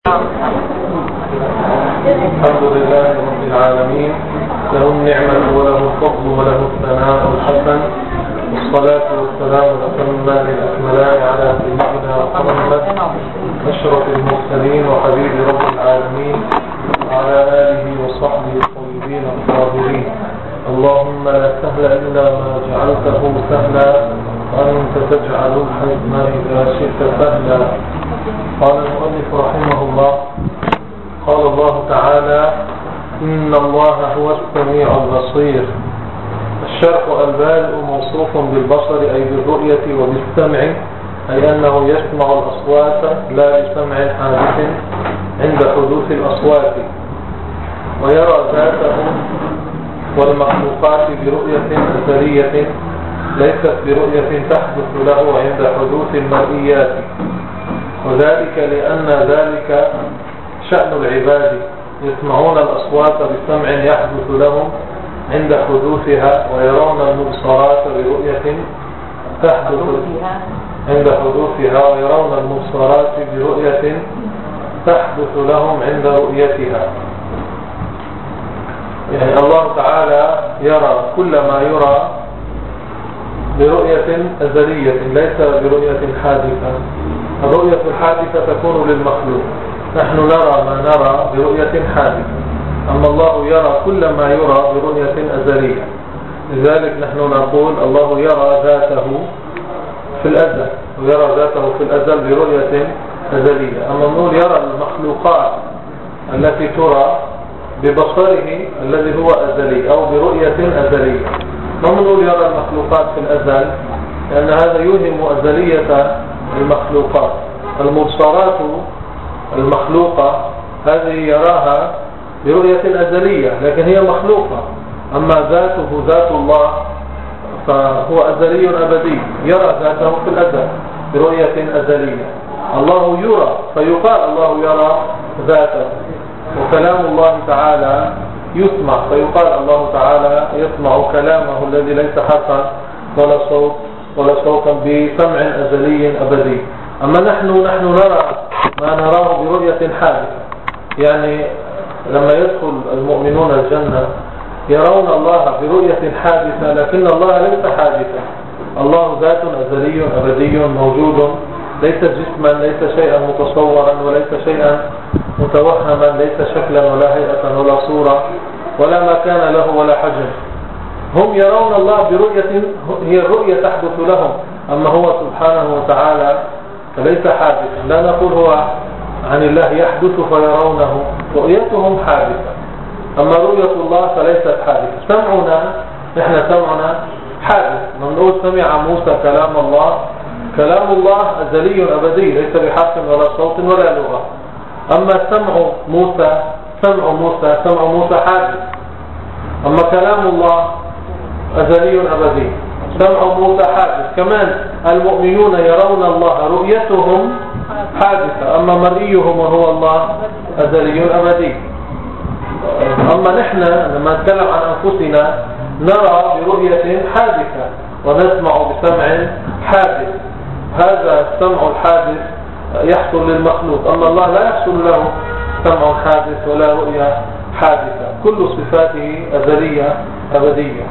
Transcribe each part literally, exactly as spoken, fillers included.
الحمد لله رب العالمين، له النعمة وله الفضل وله الثناء الحسن، والصلاة والسلام الأتمان الأكملان على سيدنا محمد أشرف المرسلين وحبيب رب العالمين وعلى آله وصحبه الطيبين الطاهرين. اللهم لا سهل إلا ما جعلته سهلا وأنت تجعل الحزن إذا شئت سهلا. قال المؤلف رحمه الله: قال الله تعالى: إن الله هو السميع البصير. الشرح: البارئ موصوف بالبصر أي بالرؤية وبالسمع، أي أنه يسمع الأصوات لا بسمع حادث عند حدوث الأصوات، ويرى ذاته والمخلوقات برؤية أزلية ليست برؤية تحدث له عند حدوث المرئيات، وذلك لأن ذلك شأن العباد، يسمعون الأصوات بسمع يحدث لهم عند حدوثها، ويرون المبصرات برؤية تحدث عند حدوثها، ويرون المبصرات برؤية تحدث لهم عند رؤيتها. يعني الله تعالى يرى كل ما يرى برؤية أزلية ليس برؤية حادثة. الرؤية الحادثة تكون للمخلوق، نحن نرى ما نرى برؤية حادثة، أما الله يرى كل ما يرى برؤية أزلية. لذلك نحن نقول الله يرى ذاته في الأزل، ويرى ذاته في الأزل برؤية أزلية. أما نقول يرى المخلوقات التي ترى ببصره الذي هو أزلي أو برؤية أزلية. ما نقول يرى المخلوقات في الأزل، لأن هذا يوهم أزلية المخلوقات. المبصرات المخلوقة هذه يراها برؤية أزلية، لكن هي مخلوقة. أما ذاته ذات الله فهو أزلي أبدي، يرى ذاته في الأزل برؤية أزلية. الله يرى فيقال الله يرى ذاته، وكلام الله تعالى يسمع فيقال الله تعالى يسمع كلامه الذي ليس حرفا ولا صوت ولا صوتا بسمع أزلي أبدي. أما نحن نحن نرى ما نراه برؤية حادثة، يعني لما يدخل المؤمنون الجنة يرون الله برؤية حادثة، لكن الله ليس حادثا. الله ذات أزلي أبدي موجود، ليس جسما، ليس شيئا متصورا، وليس شيئا متوهما، ليس شكلا ولا هيئة ولا صورة ولا مكان له ولا حجم. هم يرون الله برؤية هي الرؤية تحدث لهم، أما هو سبحانه وتعالى فليس حادثا. لا نقول هو عن الله يحدث فيرونه، رؤيتهم حادثة، أما رؤية الله فليست حادثة. سمعنا نحن سمعنا حادث، من نقول سمع موسى كلام الله، كلام الله أزلي أبدي ليس بحرف ولا صوت ولا لغة. أما سمع موسى سمع موسى سمع موسى حادث، أما كلام الله أزلي أبدي، سمع موسى حادث. كمان المؤمنون يرون الله رؤيتهم حادثة، أما مرئيهم وهو الله أزلي أبدي. أما نحن لما نتكلم عن أنفسنا نرى برؤية حادثة ونسمع بسمع حادث. هذا السمع الحادث يحصل للمخلوق، أما الله لا يحصل له سمع حادث ولا رؤية حادثة، كل صفاته أزلية أبدية.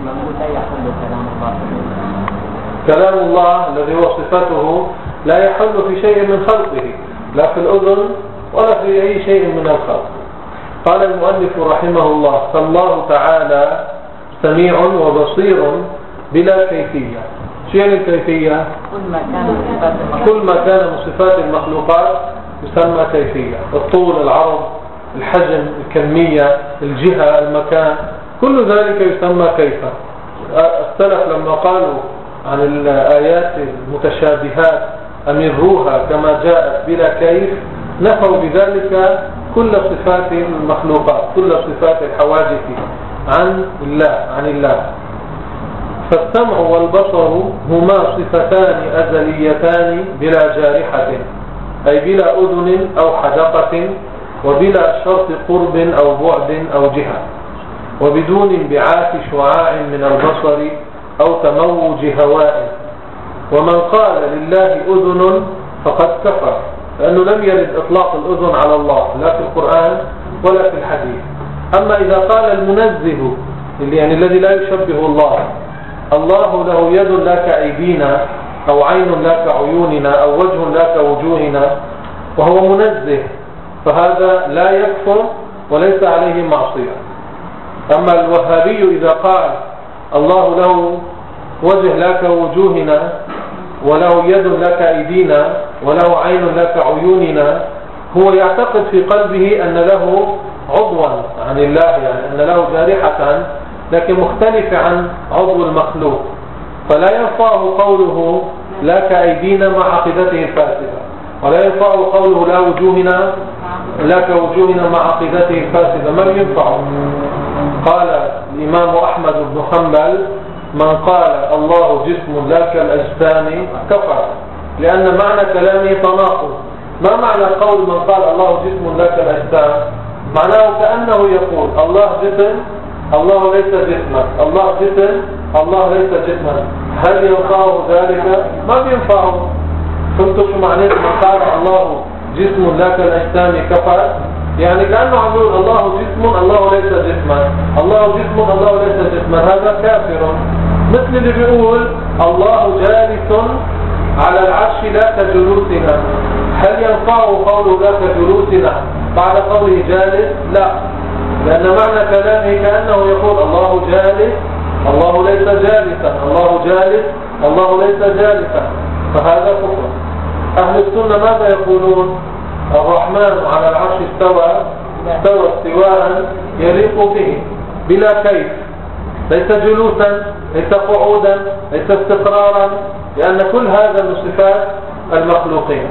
كلام الله الذي هو صفاته لا يحل في شيء من خلقه، لا في الأذن ولا في أي شيء من الخلق. قال المؤلف رحمه الله: فالله تعالى سميع وبصير بلا كيفية. شيء الكيفية؟ كل ما كان من صفات المخلوقات يسمى كيفية. الطول، العرض، الحجم، الكمية، الجهة، المكان، كل ذلك يسمى كيفا. السلف لما قالوا عن الآيات المتشابهات أمروها كما جاءت بلا كيف، نفوا بذلك كل صفات المخلوقات، كل صفات الحوادث عن الله عن الله. فالسمع والبصر هما صفتان أزليتان بلا جارحة، أي بلا أذن أو حدقة، وبلا شرط قرب أو بعد أو جهة، وبدون انبعاث شعاع من البصر أو تموج هواء. ومن قال لله أذن فقد كفر، لأنه لم يرد إطلاق الأذن على الله لا في القرآن ولا في الحديث. أما إذا قال المنزه اللي يعني الذي لا يشبه الله، الله له يد لا كأيدينا أو عين لا كعيوننا أو وجه لا كوجوهنا، وهو منزه، فهذا لا يكفر وليس عليه معصية. أما الوهابي إذا قال الله له وجه لا كوجوهنا وله يد لا كأيدينا وله عين لا كعيوننا، هو يعتقد في قلبه أن له عضوا عن الله، يعني أن له جارحة لكن مختلف عن عضو المخلوق، فلا ينفعه قوله لا كأيدينا مع عقيدته الفاسدة، ولا ينفعه قوله لا وجوهنا لا كوجوهنا مع عقيدته الفاسدة، ما ينفعه. قال الإمام أحمد بن حنبل من قال الله جسم لا كالأجسام كفر، لأن معنى كلامه تناقض. ما معنى قول من قال الله جسم لا كالأجسام؟ معناه كأنه يقول الله جسم، الله ليس جسما، الله جسم، الله ليس جسما. هل ينفعه ذلك؟ ما بينفعه. فهمتوا شو معنى من قال الله جسم لا كالأجسام كفر؟ يعني كأنه عم يقول الله جسم، الله ليس جسما، الله جسم، الله ليس جسما، هذا كافر. مثل اللي بيقول الله جالس على العرش لا كجلوسنا، هل ينفعه قوله لا كجلوسنا بعد قوله جالس؟ لا، لأن معنى كلامه كأنه يقول الله جالس، الله ليس جالسا، الله جالس، الله ليس جالسا، فهذا كفر. أهل السنة ماذا يقولون؟ الرحمن على العرش استوى استوى استواء يليق به بلا كيف، ليس جلوسا، ليس قعودا، ليس استقرارا، لأن كل هذا من صفات المخلوقين.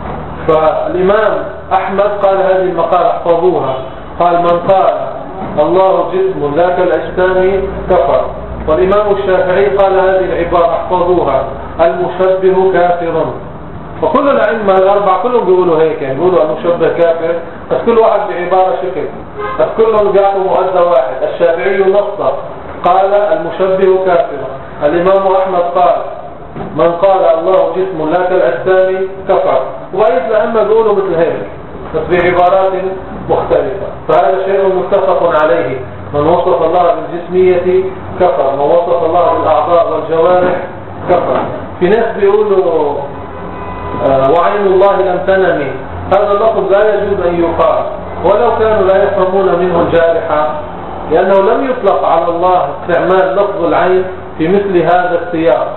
فالإمام أحمد قال هذه المقالة احفظوها، قال من قال الله جسم لا كالأجسام كفر. والإمام الشافعي قال هذه العبارة احفظوها المشبه كافر. فكل الأئمة الأربعة كلهم بيقولوا هيك، يعني بيقولوا المشبه كافر، بس كل واحد بعبارة شكل، بس كلهم جاءوا مؤدى واحد. الشافعي نص قال المشبه كافر، الإمام أحمد قال من قال الله جسم لا كالأجسام كفر، وبقية الأئمة بيقولوا مثل هيك بس بعبارات مختلفة. فهذا شيء متفق عليه، من وصف الله بالجسمية كفر، من وصف الله بالأعضاء والجوارح كفر. في ناس بيقولوا آه وعين الله لم تنمي، هذا اللفظ لا يجوز أن يقال ولو كانوا لا يفهمون منه الجارحة، لأنه لم يطلق على الله استعمال لفظ العين في مثل هذا السياق.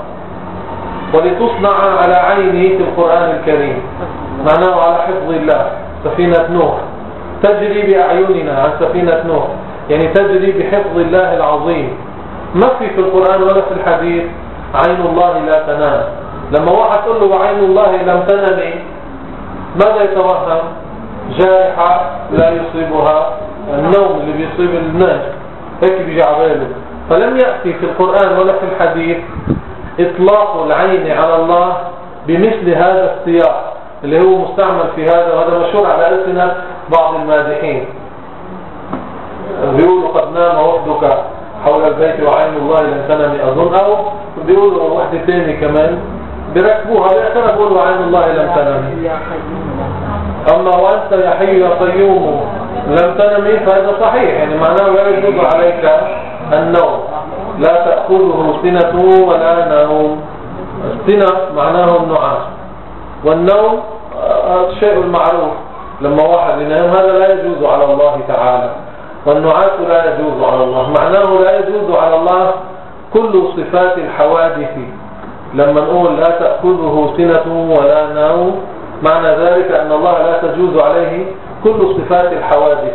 ولتصنع على عينه في القرآن الكريم معناه على حفظ الله. سفينة نوح تجري بأعيننا عن سفينة نوح، يعني تجري بحفظ الله العظيم. ما في في القرآن ولا في الحديث عين الله لا تنام. لما واحد تقول له وعين الله لم تنم، ماذا يتوهم؟ جائحة لا يصيبها النوم اللي بيصيب الناس، هيك بيجي على باله. فلم يأتي في القرآن ولا في الحديث إطلاق العين على الله بمثل هذا السياق اللي هو مستعمل في هذا، وهذا مشهور على ألسنة بعض المادحين. بيقولوا قد نام وحدك حول البيت وعين الله لم تنم أظن، أو بيقولوا واحدة ثانية كمان بركبوها بأخرى بيقولوا عين الله لم تنم. أما وأنت يا حي يا قيوم لم تنمي فهذا صحيح، يعني معناه لا يجوز عليك النوم، لا تأخذه سنة ولا نوم. السنة معناه النعاس، والنوم الشيء المعروف لما واحد ينام هذا لا يجوز على الله تعالى، والنعاس لا يجوز على الله. معناه لا يجوز على الله كل صفات الحوادث. لما نقول لا تأخذه سنة ولا نوم معنى ذلك أن الله لا تجوز عليه كل صفات الحوادث.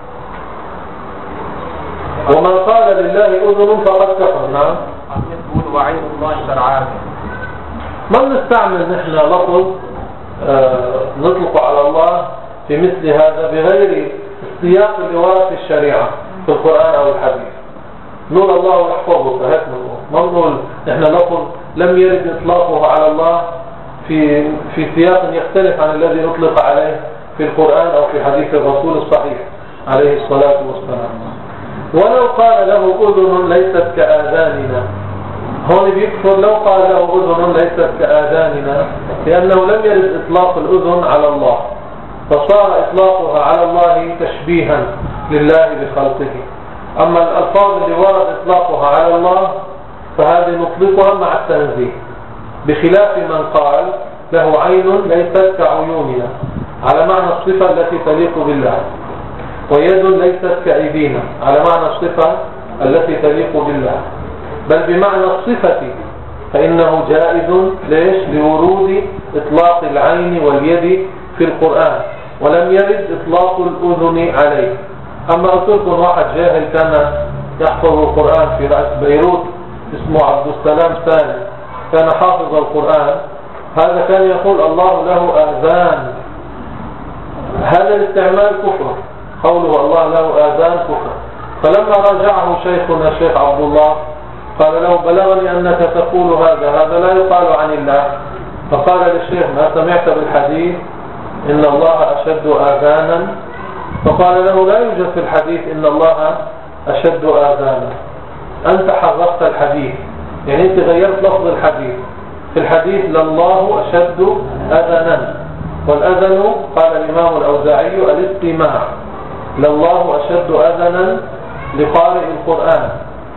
ومن قال لله أذن فقد كفر. نعم، يقول وعين الله ترعاه. ما بنستعمل نحن لفظ آه نطلق على الله في مثل هذا بغير السياق اللي ورد في الشريعة في القرآن أو الحديث. نقول الله يحفظه فهيك نقول، ما نقول نحن لفظ لم يرد إطلاقه على الله في في سياق يختلف عن الذي أطلق عليه في القرآن أو في حديث الرسول الصحيح عليه الصلاة والسلام. ولو قال له أذن ليست كآذاننا، هون بيكفر لو قال له أذن ليست كآذاننا، لأنه لم يرد إطلاق الأذن على الله، فصار إطلاقها على الله تشبيها لله بخلقه. أما الألفاظ اللي ورد إطلاقها على الله فهذه نطلقها مع التنزيه، بخلاف من قال له عين ليست كعيوننا على معنى الصفة التي تليق بالله، ويد ليست كأيدينا على معنى الصفة التي تليق بالله، بل بمعنى الصفة، فإنه جائز ليش؟ لورود إطلاق العين واليد في القرآن، ولم يرد إطلاق الأذن عليه. أما قلت لكم واحد جاهل كان يحفظ القرآن في رأس بيروت اسمه عبد السلام ثاني، كان حافظ القرآن، هذا كان يقول الله له آذان. هذا الاستعمال كفر، قوله الله له آذان كفر. فلما راجعه شيخنا الشيخ عبد الله قال له بلغني أنك تقول هذا، هذا لا يقال عن الله. فقال للشيخ ما سمعت بالحديث إن الله أشد آذانا؟ فقال له لا يوجد في الحديث إن الله أشد آذانا، أنت حرفت الحديث، يعني أنت غيرت لفظ الحديث. في الحديث لله أشد أذنا، والأذن قال الإمام الأوزاعي الاستماع، لله أشد أذنا لقارئ القرآن.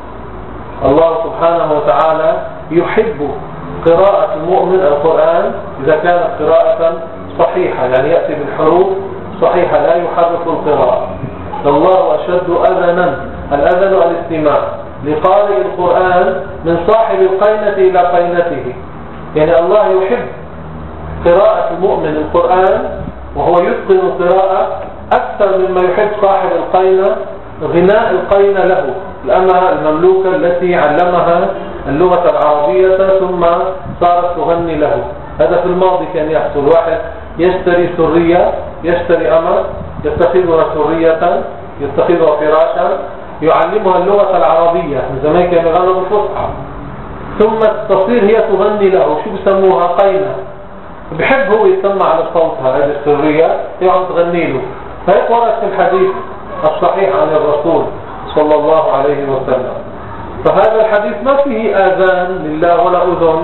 الله سبحانه وتعالى يحب قراءة المؤمن القرآن إذا كانت قراءة صحيحة، يعني يأتي بالحروف صحيحة لا يحرك القراءة. الله أشد أذنا، الأذن الاستماع لقارئ القرآن من صاحب القينة إلى قينته، يعني الله يحب قراءة المؤمن القرآن وهو يتقن القراءة أكثر مما يحب صاحب القينة غناء القينة له، الأمة المملوكة التي علمها اللغة العربية ثم صارت تغني له. هذا في الماضي كان يحصل، واحد يشتري سرية، يشتري أمة يتخذها سرية يتخذها فراشا يعلمها اللغة العربية، من زمان كان يغنوا بالفصحى، ثم تصير هي تغني له، شو بسموها؟ قينة. بحب هو يسمع على صوتها هذه السرية يقعد تغني له. فهيك ورد في الحديث الصحيح عن الرسول صلى الله عليه وسلم. فهذا الحديث ما فيه آذان لله ولا أذن،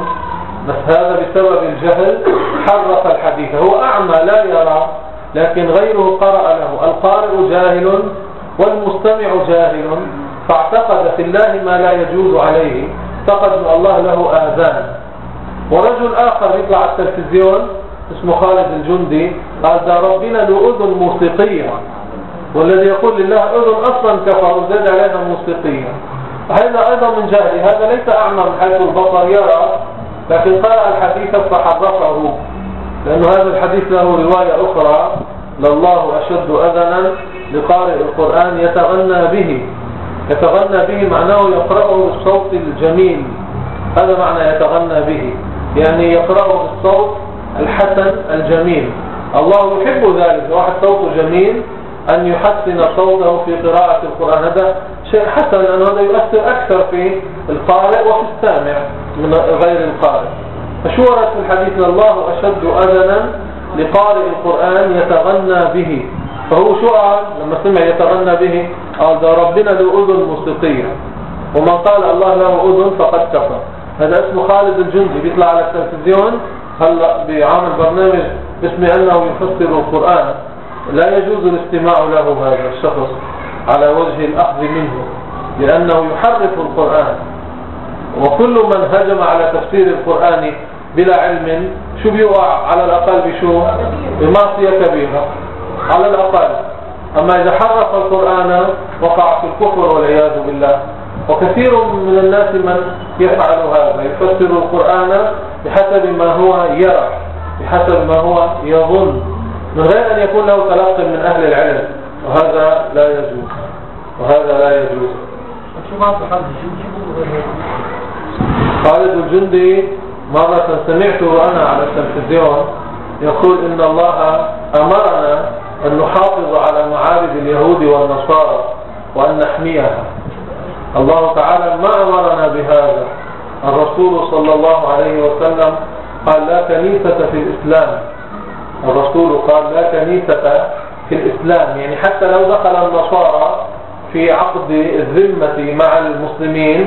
بس هذا بسبب الجهل حرف الحديث. هو أعمى لا يرى، لكن غيره قرأ له. القارئ جاهل والمستمع جاهل، فاعتقد في الله ما لا يجوز عليه، اعتقد أن الله له آذان. ورجل آخر يطلع على التلفزيون اسمه خالد الجندي قال ده ربنا له أذن موسيقية، والذي يقول لله أذن أصلا كفر وزاد عليها موسيقية. هذا أيضا من جهل. هذا ليس أعمى من حيث البصر يرى، لكن قرأ الحديث فحرفه، لأن هذا الحديث له رواية أخرى لله أشد أذنا لقارئ القرآن يتغنى به. يتغنى به معناه يقرأه بالصوت الجميل، هذا معنى يتغنى به، يعني يقرأه بالصوت الحسن الجميل. الله يحب ذلك، واحد صوته جميل أن يحسن صوته في قراءة القرآن، هذا شيء حسن، لأنه هذا يؤثر أكثر في القارئ وفي السامع من غير القارئ. فشو ورد في الحديث الله أشد أذنا لقارئ القرآن يتغنى به. فهو شو قال لما سمع يتغنى به؟ قال ده ربنا له أذن موسيقية، ومن قال الله له أذن فقد كفر. هذا اسمه خالد الجندي، بيطلع على التلفزيون هلا بعمل برنامج باسمه أنه يفسر القرآن. لا يجوز الاستماع له هذا الشخص على وجه الأخذ منه، لأنه يحرف القرآن. وكل من هجم على تفسير القرآن بلا علم شو بيوقع على الأقل بشو؟ بمعصية كبيرة على الأقل. أما إذا حرف القرآن وقع في الكفر والعياذ بالله. وكثير من الناس من يفعل هذا، يفسر القرآن بحسب ما هو يرى، بحسب ما هو يظن، من غير أن يكون له تلقي من أهل العلم، وهذا لا يجوز، وهذا لا يجوز. خالد الجندي مرة سمعته أنا على التلفزيون يقول إن الله أمرنا أن نحافظ على معابد اليهود والنصارى وأن نحميها. الله تعالى ما أمرنا بهذا. الرسول صلى الله عليه وسلم قال لا كنيسة في الإسلام. الرسول قال لا كنيسة في الإسلام، يعني حتى لو دخل النصارى في عقد الذمة مع المسلمين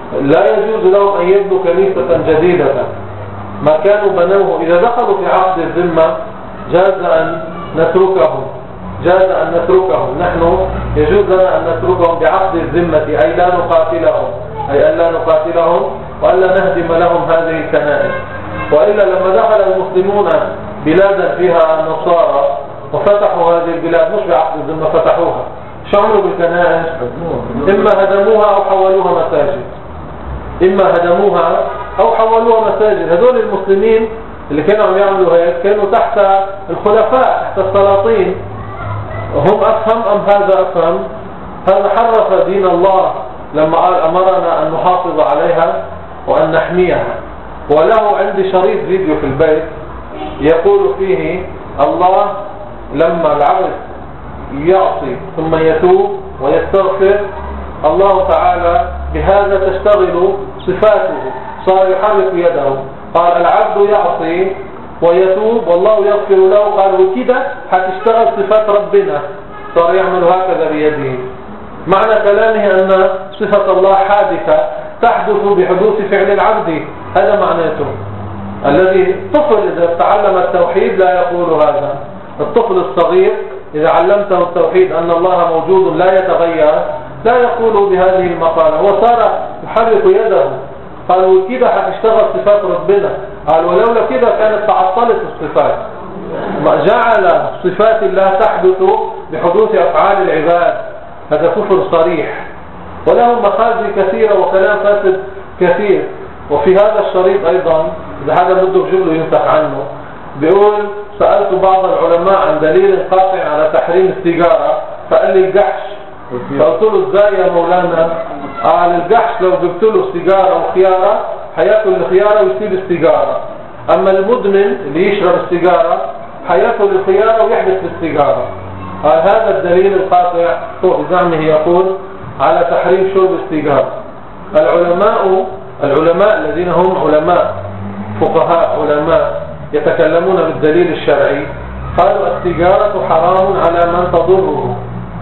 لا يجوز لهم أن يبنوا كنيسة جديدة. ما كانوا بنوه إذا دخلوا في عقد الذمة جاز أن نتركهم جاز أن نتركهم نحن يجوز لنا أن نتركهم بعقد الذمة، أي لا نقاتلهم أي أن لا نقاتلهم وألا نهدم لهم هذه الكنائس. وإلا لما دخل المسلمون بلادا فيها نصارى وفتحوا هذه البلاد مش بعقد الذمة، فتحوها، شو عملوا بالكنائس؟ إما هدموها أو حولوها مساجد إما هدموها أو حولوها مساجد. هذول المسلمين اللي كانوا عم يعملوا هيك كانوا تحت الخلفاء، تحت السلاطين. هم أفهم أم هذا أفهم؟ هذا حرف دين الله لما قال أمرنا أن نحافظ عليها وأن نحميها. وله عندي شريط فيديو في البيت يقول فيه الله لما العبد يعصي ثم يتوب ويستغفر الله تعالى بهذا تشتغل صفاته، صار يحرك يده. قال العبد يعصي ويتوب والله يغفر له، قال وكده حتشتغل صفات ربنا، صار يعمل هكذا بيده. معنى كلامه أن صفة الله حادثة تحدث بحدوث فعل العبد، هذا معناته. الذي الطفل إذا تعلم التوحيد لا يقول هذا. الطفل الصغير إذا علمته التوحيد أن الله موجود لا يتغير لا يقول بهذه المقالة، هو صار يحرك يده. قال وكده حتشتغل صفات ربنا، قال ولولا كده كانت تعطلت الصفات. جعل صفات الله تحدث بحدوث أفعال العباد، هذا كفر صريح وله مخازي كثيرة وكلام فاسد كثير. وفي هذا الشريط أيضا إذا هذا بده بجمله ينتهى عنه، بيقول سألت بعض العلماء عن دليل قاطع على تحريم السيجارة، فقال لي الجحش. فقلت له ازاي يا مولانا؟ قال الجحش لو جبت له سيجارة وخيارة حياكل الخيارة ويسيب السيجارة، أما المدمن اللي يشرب السيجارة حياكل الخيارة ويحدث بالسيجارة. قال هذا الدليل القاطع هو بزعمه يقول على تحريم شرب السيجارة. العلماء العلماء الذين هم علماء فقهاء علماء يتكلمون بالدليل الشرعي قالوا السيجارة حرام على من تضره،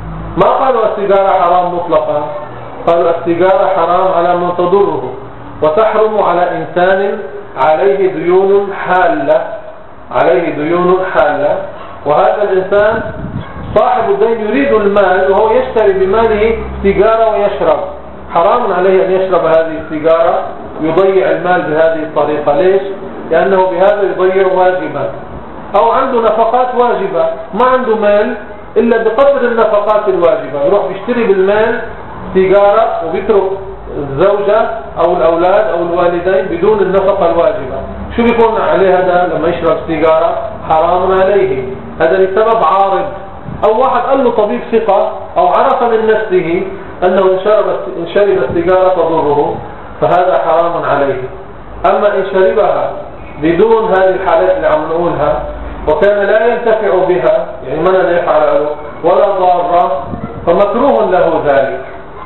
ما قالوا السيجارة حرام مطلقا، قالوا السيجارة حرام على من تضره، وتحرم على إنسان عليه ديون حالة عليه ديون حالة وهذا الإنسان صاحب الدين يريد المال وهو يشتري بماله سيجارة ويشرب، حرام عليه أن يشرب هذه السيجارة، يضيع المال بهذه الطريقة. ليش؟ لأنه بهذا يضيع واجبا، أو عنده نفقات واجبة ما عنده مال إلا بقدر النفقات الواجبة، يروح يشتري بالمال سيجارة وبيترك الزوجة أو الأولاد أو الوالدين بدون النفقة الواجبة. شو بيكون عليه هذا لما يشرب سيجارة؟ حرام عليه، هذا لسبب عارض، أو واحد قال له طبيب ثقة أو عرف من نفسه أنه إن شرب إن شرب السيجارة تضره فهذا حرام عليه. أما إن شربها بدون هذه الحالات اللي عم نقولها وكان لا ينتفع بها، يعني ما لا يفعل له ولا ضارة، فمكروه له ذلك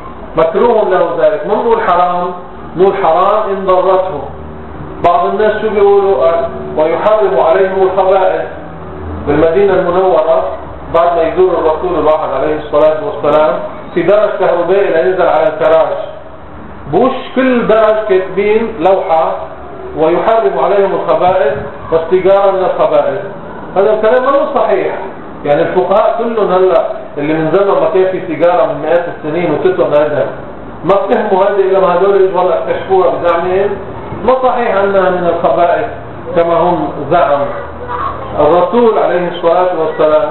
مكروه له ذلك ما نقول حرام، نقول حرام إن ضرته. بعض الناس شو بيقولوا؟ ويحرم عليهم الخبائث. بالمدينة المنورة بعد ما يزور الرسول الواحد عليه الصلاة والسلام في درج كهربائي لينزل على الكراج، بوش كل درج كاتبين لوحة ويحرم عليهم الخبائث والسيجارة من الخبائث. هذا الكلام ما هو صحيح. يعني الفقهاء كلهم هلا اللي من زمن ما كان في سيجارة من مئات السنين وكتب هذا ما فهموا هذا إلا ما هذول يجوا هلا اكتشفوها بزعمهم، ما صحيح أنها من الخبائث كما هم زعموا. الرسول عليه الصلاة والسلام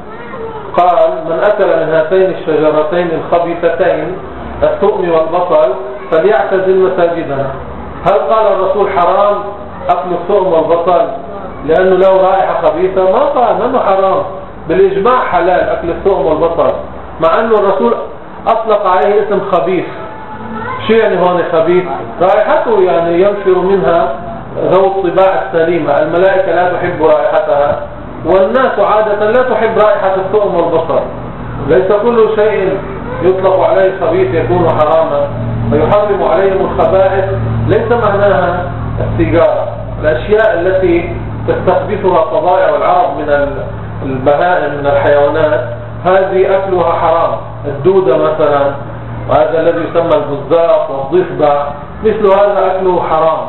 قال من أكل من هاتين الشجرتين الخبيثتين الثؤم والبصل فليعتزل مساجدنا. هل قال الرسول حرام أكل الثؤم والبصل لأنه له رائحة خبيثة؟ ما قال أنه حرام، بالإجماع حلال أكل الثؤم والبصل، مع أنه الرسول أطلق عليه اسم خبيث. شو يعني هون خبيث؟ رائحته يعني ينفر منها ذو الطباع السليمة، الملائكة لا تحب رائحتها والناس عادة لا تحب رائحة الثؤم والبصل. ليس كل شيء يطلق عليه خبيث يكون حراما، ويحرم عليهم الخبائث ليس معناها السيجارة. الأشياء التي تستخبثها الطبائع والعرب من البهائم من الحيوانات هذه أكلها حرام. الدودة مثلا وهذا الذي يسمى البزاق والضفدع، مثل هذا أكله حرام،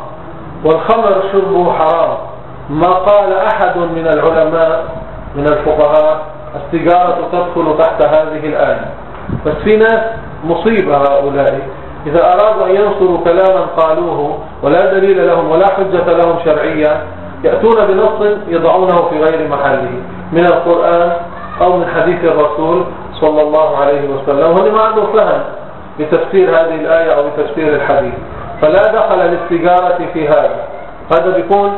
والخمر شربه حرام. ما قال أحد من العلماء من الفقهاء السيجارة تدخل تحت هذه الآية. بس في ناس مصيبة هؤلاء، إذا أرادوا أن ينصروا كلاما قالوه ولا دليل لهم ولا حجة لهم شرعية، يأتون بنص يضعونه في غير محله من القرآن أو من حديث الرسول صلى الله عليه وسلم، وهذا ما عنده فهم بتفسير هذه الآية أو بتفسير الحديث، فلا دخل للسيجارة في هذا. هذا بيكون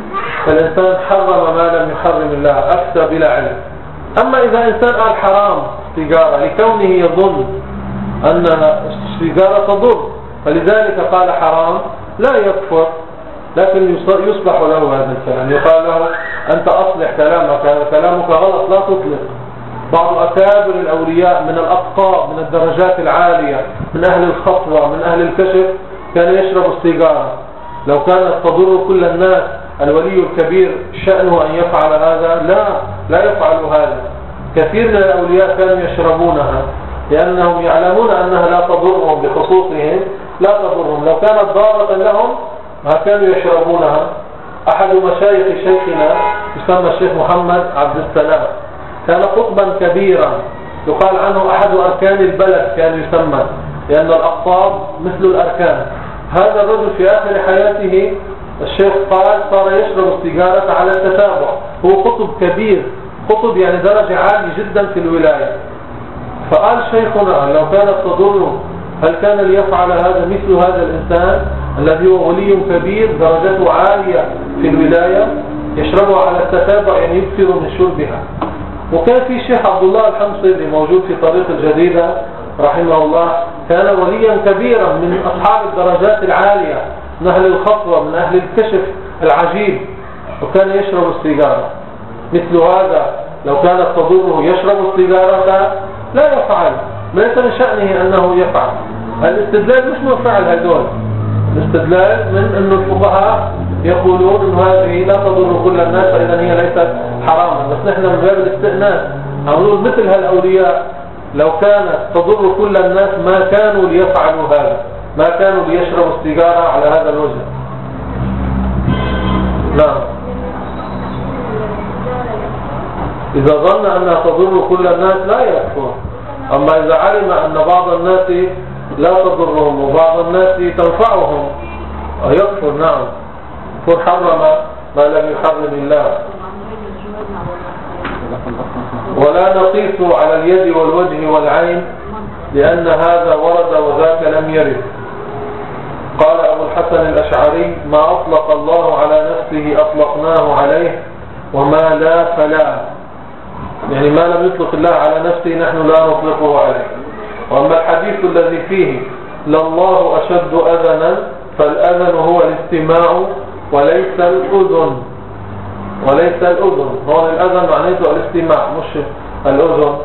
الإنسان حرم ما لم يحرم الله، أفتى بلا علم. أما إذا إنسان قال حرام سيجارة لكونه يظن أن السيجارة تضر فلذلك قال حرام، لا يكفر، لكن يصبح له هذا الكلام، يقال له أنت أصلح كلامك، هذا كلامك غلط، لا تطلق. بعض أكابر الأولياء من الأقطاب من الدرجات العالية من أهل الخطوة من أهل الكشف كان يشرب السيجارة، لو كانت تضر كل الناس الولي الكبير شأنه أن يفعل هذا؟ لا، لا يفعل هذا. كثير من الأولياء كانوا يشربونها لأنهم يعلمون أنها لا تضرهم بخصوصهم، لا تضرهم، لو كانت ضارة لهم ما كانوا يشربونها. أحد مشايخ شيخنا يسمى الشيخ محمد عبد السلام، كان قطبا كبيرا، يقال عنه أحد أركان البلد كان يسمى، لأن الأقطاب مثل الأركان. هذا الرجل في آخر حياته الشيخ قال صار يشرب السيجارة على التتابع، هو قطب كبير، قطب يعني درجة عالية جدا في الولاية. فقال شيخنا لو كانت تضره هل كان ليفعل هذا مثل هذا الإنسان الذي هو ولي كبير درجته عالية في الولاية يشربها على التتابع، يعني يكثر من شربها. وكان في شيخ عبد الله الحمصي موجود في طريق الجديدة رحمه الله، كان وليا كبيرا من أصحاب الدرجات العالية من أهل الخطوة من أهل الكشف العجيب، وكان يشرب السيجارة. مثل هذا لو كانت تضره يشرب السيجارة؟ لا يفعل، ليس من شأنه أنه يفعل. الاستدلال مش من فعل هذول، الاستدلال من أن الفقهاء يقولون أن هذه لا تضر كل الناس فإذا هي ليست حراما. بس نحن من باب الاستئناس نقول مثل هالأولياء لو كانت تضر كل الناس ما كانوا ليفعلوا هذا، ما كانوا ليشربوا السيجارة على هذا الوجه. نعم، إذا ظن أنها تضر كل الناس لا يكفر. أما إذا علم أن بعض الناس لا تضرهم وبعض الناس تنفعهم يكفر. نعم، يكون حرم ما لم يحرم الله. ولا نقيس على اليد والوجه والعين لأن هذا ورد وذاك لم يرد. قال أبو الحسن الأشعري ما أطلق الله على نفسه أطلقناه عليه وما لا فلا، يعني ما لم يطلق الله على نفسه نحن لا نطلقه عليه. وأما الحديث الذي فيه لله أشد أذنا فالأذن هو الاستماع وليس الأذن، وليس الأذن، هو الأذن معناته الاستماع مش الأذن.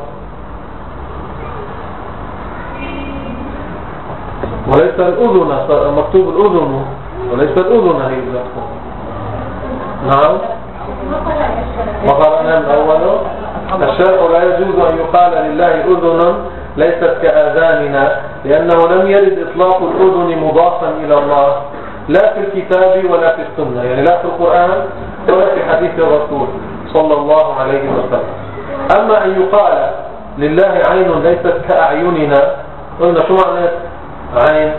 وليس الأذن مكتوب الأذن وليس الأذن هي ذاتكم. نعم، وقرأنا الأول الشرع لا يجوز أن يقال لله أذن ليست كآذاننا، لأنه لم يرد إطلاق الأذن مضافا إلى الله لا في الكتاب ولا في السنة، يعني لا في القرآن ولا في حديث الرسول صلى الله عليه وسلم. أما أن يقال لله عين ليست كأعيننا، قلنا شو معنى عين؟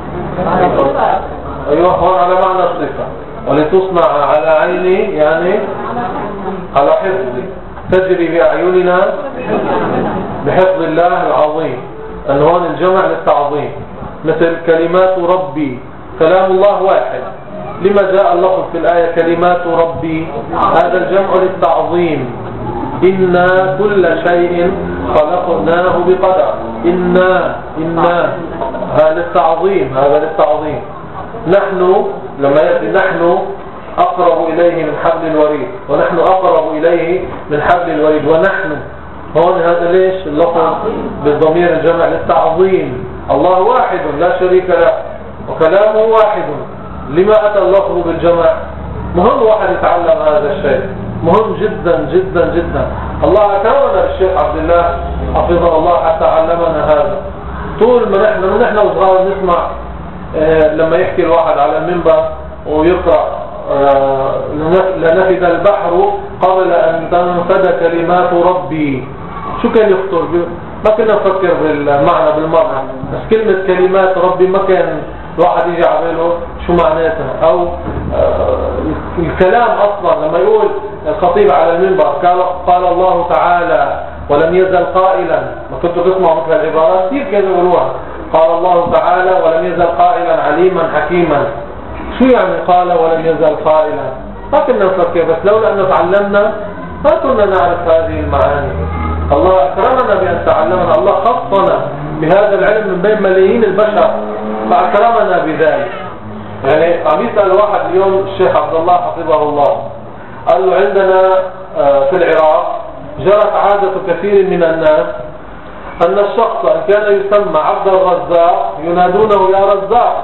أيوة، هون على معنى الصفة، ولتصنع على عيني يعني على حفظي، تجري بأعيننا بحفظ الله العظيم، أن هون الجمع للتعظيم. مثل كلمات ربي، كلام الله واحد، لما جاء اللفظ في الآية كلمات ربي؟ هذا الجمع للتعظيم. إنا كل شيء خلقناه بقدر، إنا إنا هذا للتعظيم، هذا للتعظيم. نحن لما يأتي نحن أقرب إليه من حبل الوريد، ونحن أقرب إليه من حبل الوريد، ونحن هون هذا ليش اللفظ بالضمير الجمع للتعظيم. الله واحد لا شريك له وكلامه واحد، لما أتى اللفظ بالجمع؟ مهم واحد يتعلم هذا الشيء، مهم جدا جدا جدا. الله أكرمنا الشيخ عبد الله حفظه الله حتى علمنا هذا. طول ما نحن من نحن وصغار نسمع آه لما يحكي الواحد على المنبر ويقرأ آه لنفد البحر قبل أن تنفد كلمات ربي. شو كان يخطر؟ ما كنا نفكر بالمعنى بالمرة، بس كلمة كلمات ربي ما كان الواحد يجي عباله شو معناتها. أو آه الكلام أصلا لما يقول الخطيب على المنبر قال, قال الله تعالى ولم يزل قائلا، ما كنتوا تسمعوا مثل العبارات كثير كانوا يقولوها، قال الله تعالى ولم يزل قائلا عليما حكيما. شو يعني قال ولم يزل قائلا؟ ما كنا نفكر، بس لولا أن تعلمنا ما كنا نعرف هذه المعاني. الله أكرمنا بأن تعلمنا، الله خصنا بهذا العلم من بين ملايين البشر فأكرمنا بذلك. يعني عم يسأل واحد اليوم الشيخ عبد الله حفظه الله، قال له عندنا في العراق جرت عادة كثير من الناس أن الشخص إن كان يسمى عبد الرزاق ينادونه يا رزاق،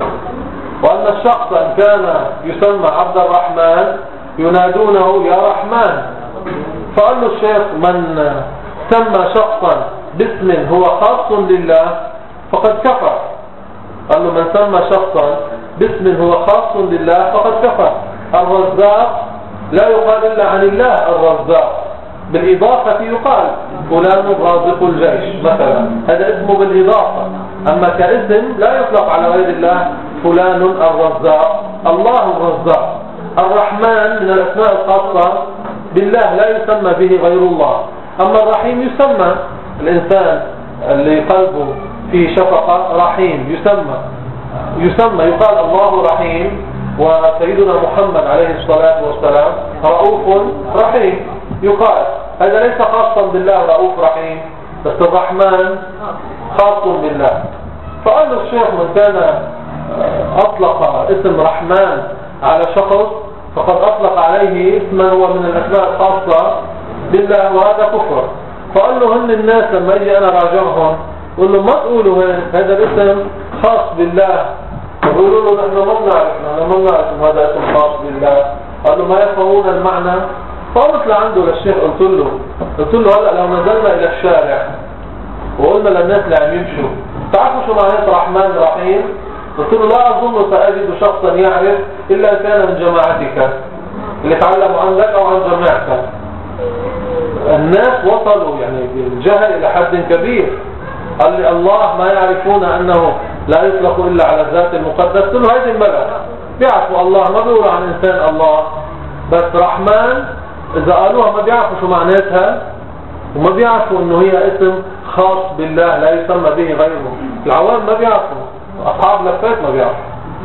وأن الشخص إن كان يسمى عبد الرحمن ينادونه يا رحمن. فقال له الشيخ من سمى شخصا باسم هو خاص لله فقد كفر. قال له من سمى شخصا باسم هو خاص لله فقد كفر. الرزاق لا يقال إلا عن الله الرزاق، بالإضافة يقال فلان رازق الجيش مثلا، هذا اسمه بالإضافة. أما كاسم لا يطلق على غير الله فلان الرزاق، الله الرزاق. الرحمن من الأسماء الخاصة بالله لا يسمى به غير الله. أما الرحيم يسمى الإنسان اللي قلبه فيه شفقة رحيم، يسمى يسمى يقال الله رحيم، وسيدنا محمد عليه الصلاة والسلام رؤوف رحيم يقال. هذا ليس خاصا بالله رؤوف رحيم، بس الرحمن خاص بالله. فقال له الشيخ من كان أطلق اسم رحمن على شخص فقد أطلق عليه اسما هو من الأسماء الخاصة بالله، وهذا كفر. فقال له هن الناس لما يجي أنا راجعهم قل له ما تقولوا هذا الاسم خاص بالله، يقولوا له نحن ما بنعرف نحن ما بنعرف هذا اسم خاص بالله. قال له ما يفهمون المعنى. فقلت لعنده للشيخ قلت له قلت له هلا لو نزلنا إلى الشارع وقلنا للناس اللي عم يمشوا تعرفوا شو معنى رحمن رحيم؟ قلت له لا أظن سأجد شخصا يعرف إلا كان من جماعتك اللي تعلموا عنك أو عن جماعتك. الناس وصلوا يعني بالجهل إلى حد كبير. قال لي الله ما يعرفون أنه لا يطلق إلا على الذات المقدس. قلت له هذه البلد بيعرفوا الله، ما بيقولوا عن إنسان الله، بس رحمن إذا قالوها ما بيعرفوا شو معناتها، وما بيعرفوا إنه هي اسم خاص بالله لا يسمى به غيره. العوام ما بيعرفوا، أصحاب لفات ما بيعرفوا،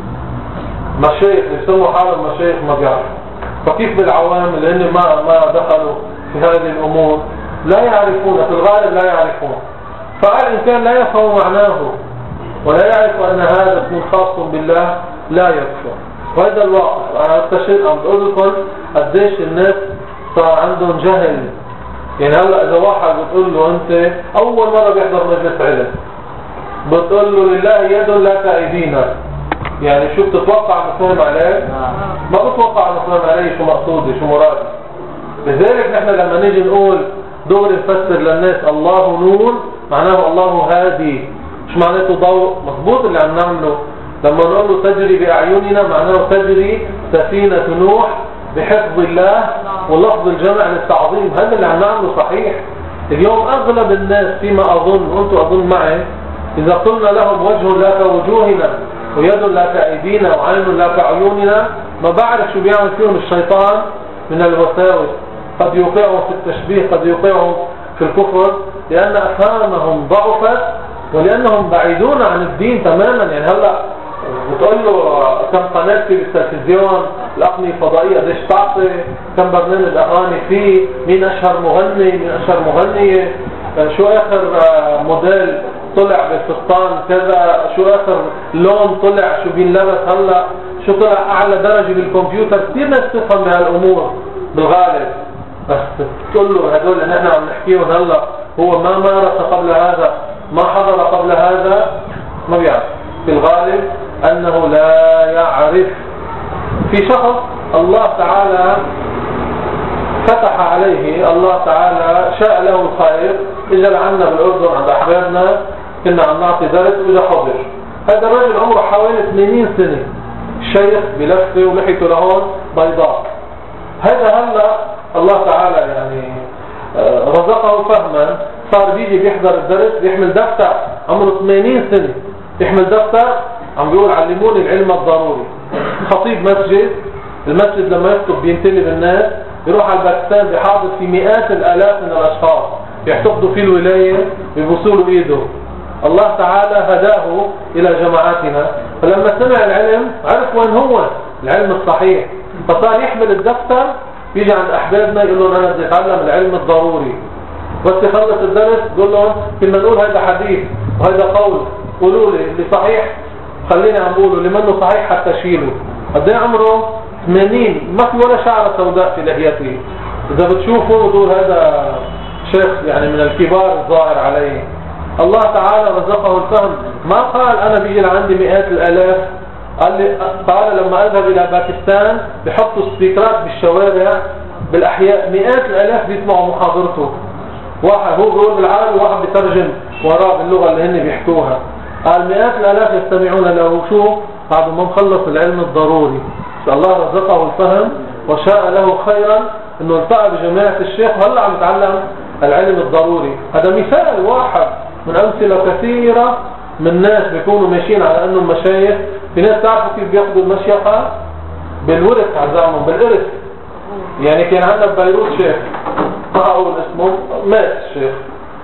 مشايخ يسموا حالهم مشايخ ما بيعرفوا. فكيف بالعوام اللي هن ما ما دخلوا في هذه الأمور لا يعرفون، في الغالب لا يعرفون. فقال إن كان لا يفهم معناه ولا يعرف أن هذا اسم خاص بالله لا يكفر. وهذا الواقع. أنا أستشهد أن أقول لكم قديش الناس صار عندهم جهل. يعني هلا إذا واحد بتقول له أنت أول مرة بيحضر مجلس علم بتقول له لله يد لا كأيدينا، يعني شو بتتوقع مفهوم عليه؟ ما بتوقع مفهوم عليه شو مقصودي شو مرادي. لذلك نحن لما نيجي نقول دغري نفسر للناس الله نور معناه الله هادي. مش معناته ضوء مضبوط اللي عم نعمله. لما نقول له تجري بأعيننا معناه تجري سفينة نوح بحفظ الله ولفظ الجمع للتعظيم. هذا اللي عم نعمله صحيح. اليوم أغلب الناس فيما أظن وأنتم أظن معي إذا قلنا لهم وجه لا كوجوهنا ويد لا كأيدينا وعين لا كعيوننا ما بعرف شو بيعمل فيهم الشيطان من الوساوس. قد يوقعهم في التشبيه، قد يوقعهم في الكفر، لأن أفهامهم ضعفت ولأنهم بعيدون عن الدين تماما. يعني هلأ بتقول له كم قناة في التلفزيون الأقنية الفضائية قديش تعطي، كم برنامج أغاني فيه، مين أشهر مغني، مين أشهر مغنية، شو آخر موديل طلع بالفستان كذا، شو آخر لون طلع، شو بينلبس هلأ، شو طلع أعلى درجة بالكمبيوتر. كثير ناس تفهم بهالأمور بالغالب، بس تقول له هدول اللي نحن عم نحكيهم هلأ هو ما مارس قبل هذا، ما حضر قبل هذا، ما بيعرف. في الغالب أنه لا يعرف. في شخص الله تعالى فتح عليه، الله تعالى شاء له الخير، إجا لعنا بالأردن عند أحبابنا كنا عم نعطي درس وإجا حضر. هذا الرجل عمره حوالي ثمانين سنة، شيخ بلفة ولحيته لهون بيضاء. هذا هلا الله تعالى يعني رزقه فهما، صار بيجي بيحضر الدرس بيحمل دفتر، عمره ثمانين سنة بيحمل دفتر عم بيقول علموني العلم الضروري. خطيب مسجد، المسجد لما يخطب بينتلي بالناس، بيروح على الباكستان بيحاضر في مئات الالاف من الاشخاص، بيحتفظوا في الولاية بيبوسوا له ايده. الله تعالى هداه الى جماعاتنا، فلما سمع العلم عرف وين هو العلم الصحيح، فصار يحمل الدفتر بيجي عند احبابنا يقول لهم انا بدي اتعلم العلم الضروري. بس يخلص الدرس يقول لهم كنا نقول هذا حديث وهذا قول، قولوا لي اللي صحيح خليني عم بقوله، اللي منه صحيح حتى شيله. قد ايه عمره؟ ثمانين، ما في ولا شعره سوداء في لحيته. اذا بتشوفوا بتقول هذا شيخ يعني من الكبار الظاهر عليه. الله تعالى رزقه الفهم، ما قال انا بيجي لعندي مئات الالاف، قال لي قال لما اذهب الى باكستان بحطوا سبيكرات بالشوارع بالاحياء، مئات الالاف بيسمعوا محاضرته. واحد هو بيقول بالعربي وواحد بيترجم وراه باللغه اللي هن بيحكوها. قال مئات الالاف يستمعون له. شو بعد ما مخلص العلم الضروري؟ الله رزقه الفهم وشاء له خيرا انه التقى بجماعه الشيخ وهلا عم يتعلم العلم الضروري. هذا مثال واحد من امثله كثيره من ناس بيكونوا ماشيين على انهم مشايخ. في ناس تعرفوا كيف بياخذوا المشيخه؟ بالورث على زعمهم، بالارث. يعني كان عندنا ببيروت شيخ ما اقول اسمه، مات الشيخ،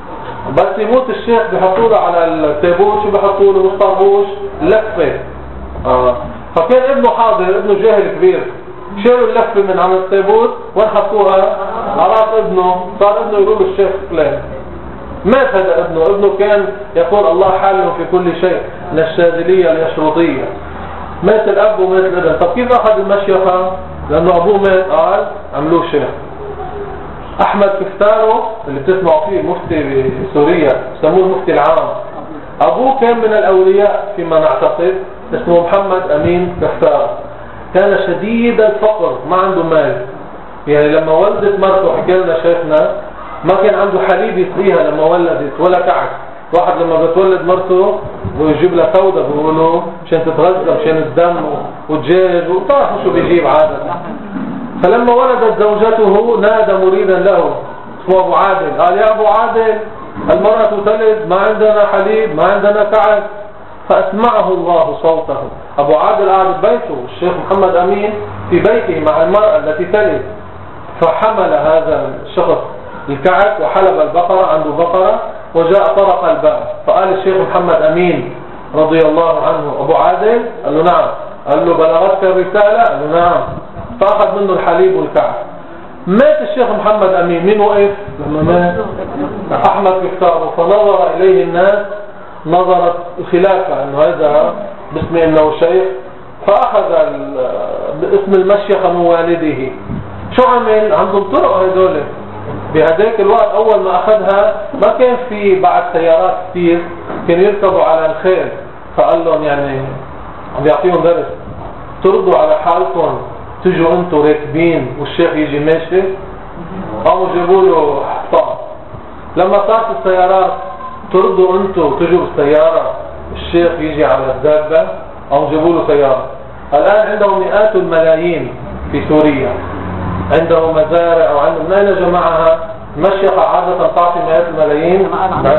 بس يموت الشيخ بيحطوا له على التابوت شو بيحطوا له؟ مصطبوش لفه. اه فكان ابنه حاضر، ابنه جاهل كبير، شالوا اللفه من على التابوت وين حطوها؟ على راس ابنه. صار ابنه يقول له الشيخ فلان. مات هذا ابنه. ابنه كان يقول الله حاله في كل شيء من الشاذليه اليشرطيه. مات الاب ومات الابن. طب كيف اخذ المشيخه؟ لانه ابوه مات قال عملوه شيخ. احمد كفتارو اللي بتسمعوا فيه مفتي بسوريا بسموه المفتي العام، ابوه كان من الاولياء فيما نعتقد، اسمه محمد امين كفتارو. كان شديد الفقر، ما عنده مال. يعني لما ولدت مرته حكى لنا شيخنا ما كان عنده حليب يسقيها لما ولدت ولا كعك. واحد لما بتولد مرته ويجيب لها سودة بيقولوا مشان تتغذى مشان الدم والدجاج وطاح شو بيجيب عادة. فلما ولدت زوجته نادى مريدا له اسمه ابو عادل، قال يا ابو عادل المرأة تلد، ما عندنا حليب ما عندنا كعك. فاسمعه الله صوته. ابو عادل قاعد ببيته، الشيخ محمد امين في بيته مع المرأة التي تلد، فحمل هذا الشخص الكعك وحلب البقرة، عنده بقرة، وجاء طرق الباب. فقال الشيخ محمد امين رضي الله عنه ابو عادل؟ قال له نعم. قال له بلغتك الرسالة؟ قال له نعم. فاخذ منه الحليب والكعك. مات الشيخ محمد امين، مين وقف لما مات؟ احمد كفتارو. فنظر اليه الناس نظرت خلافه انه هذا باسم انه شيخ، فاخذ باسم المشيخة من والده. شو عمل؟ عندهم طرق هذول بهداك الوقت. اول ما اخذها ما كان في بعد سيارات كثير، كانوا يركبوا على الخيل. فقال لهم يعني عم بيعطيهم درس، تردوا على حالكم تجوا انتوا راكبين والشيخ يجي ماشي. قاموا جابوا له حصان. لما صارت السيارات تردوا انتوا تجوا بالسيارة الشيخ يجي على الدابة. قاموا جابوا له سيارة. الان عنده مئات الملايين في سوريا، عنده مزارع وعنده. من اين جمعها؟ المشيخة عادة تعطي مئات الملايين.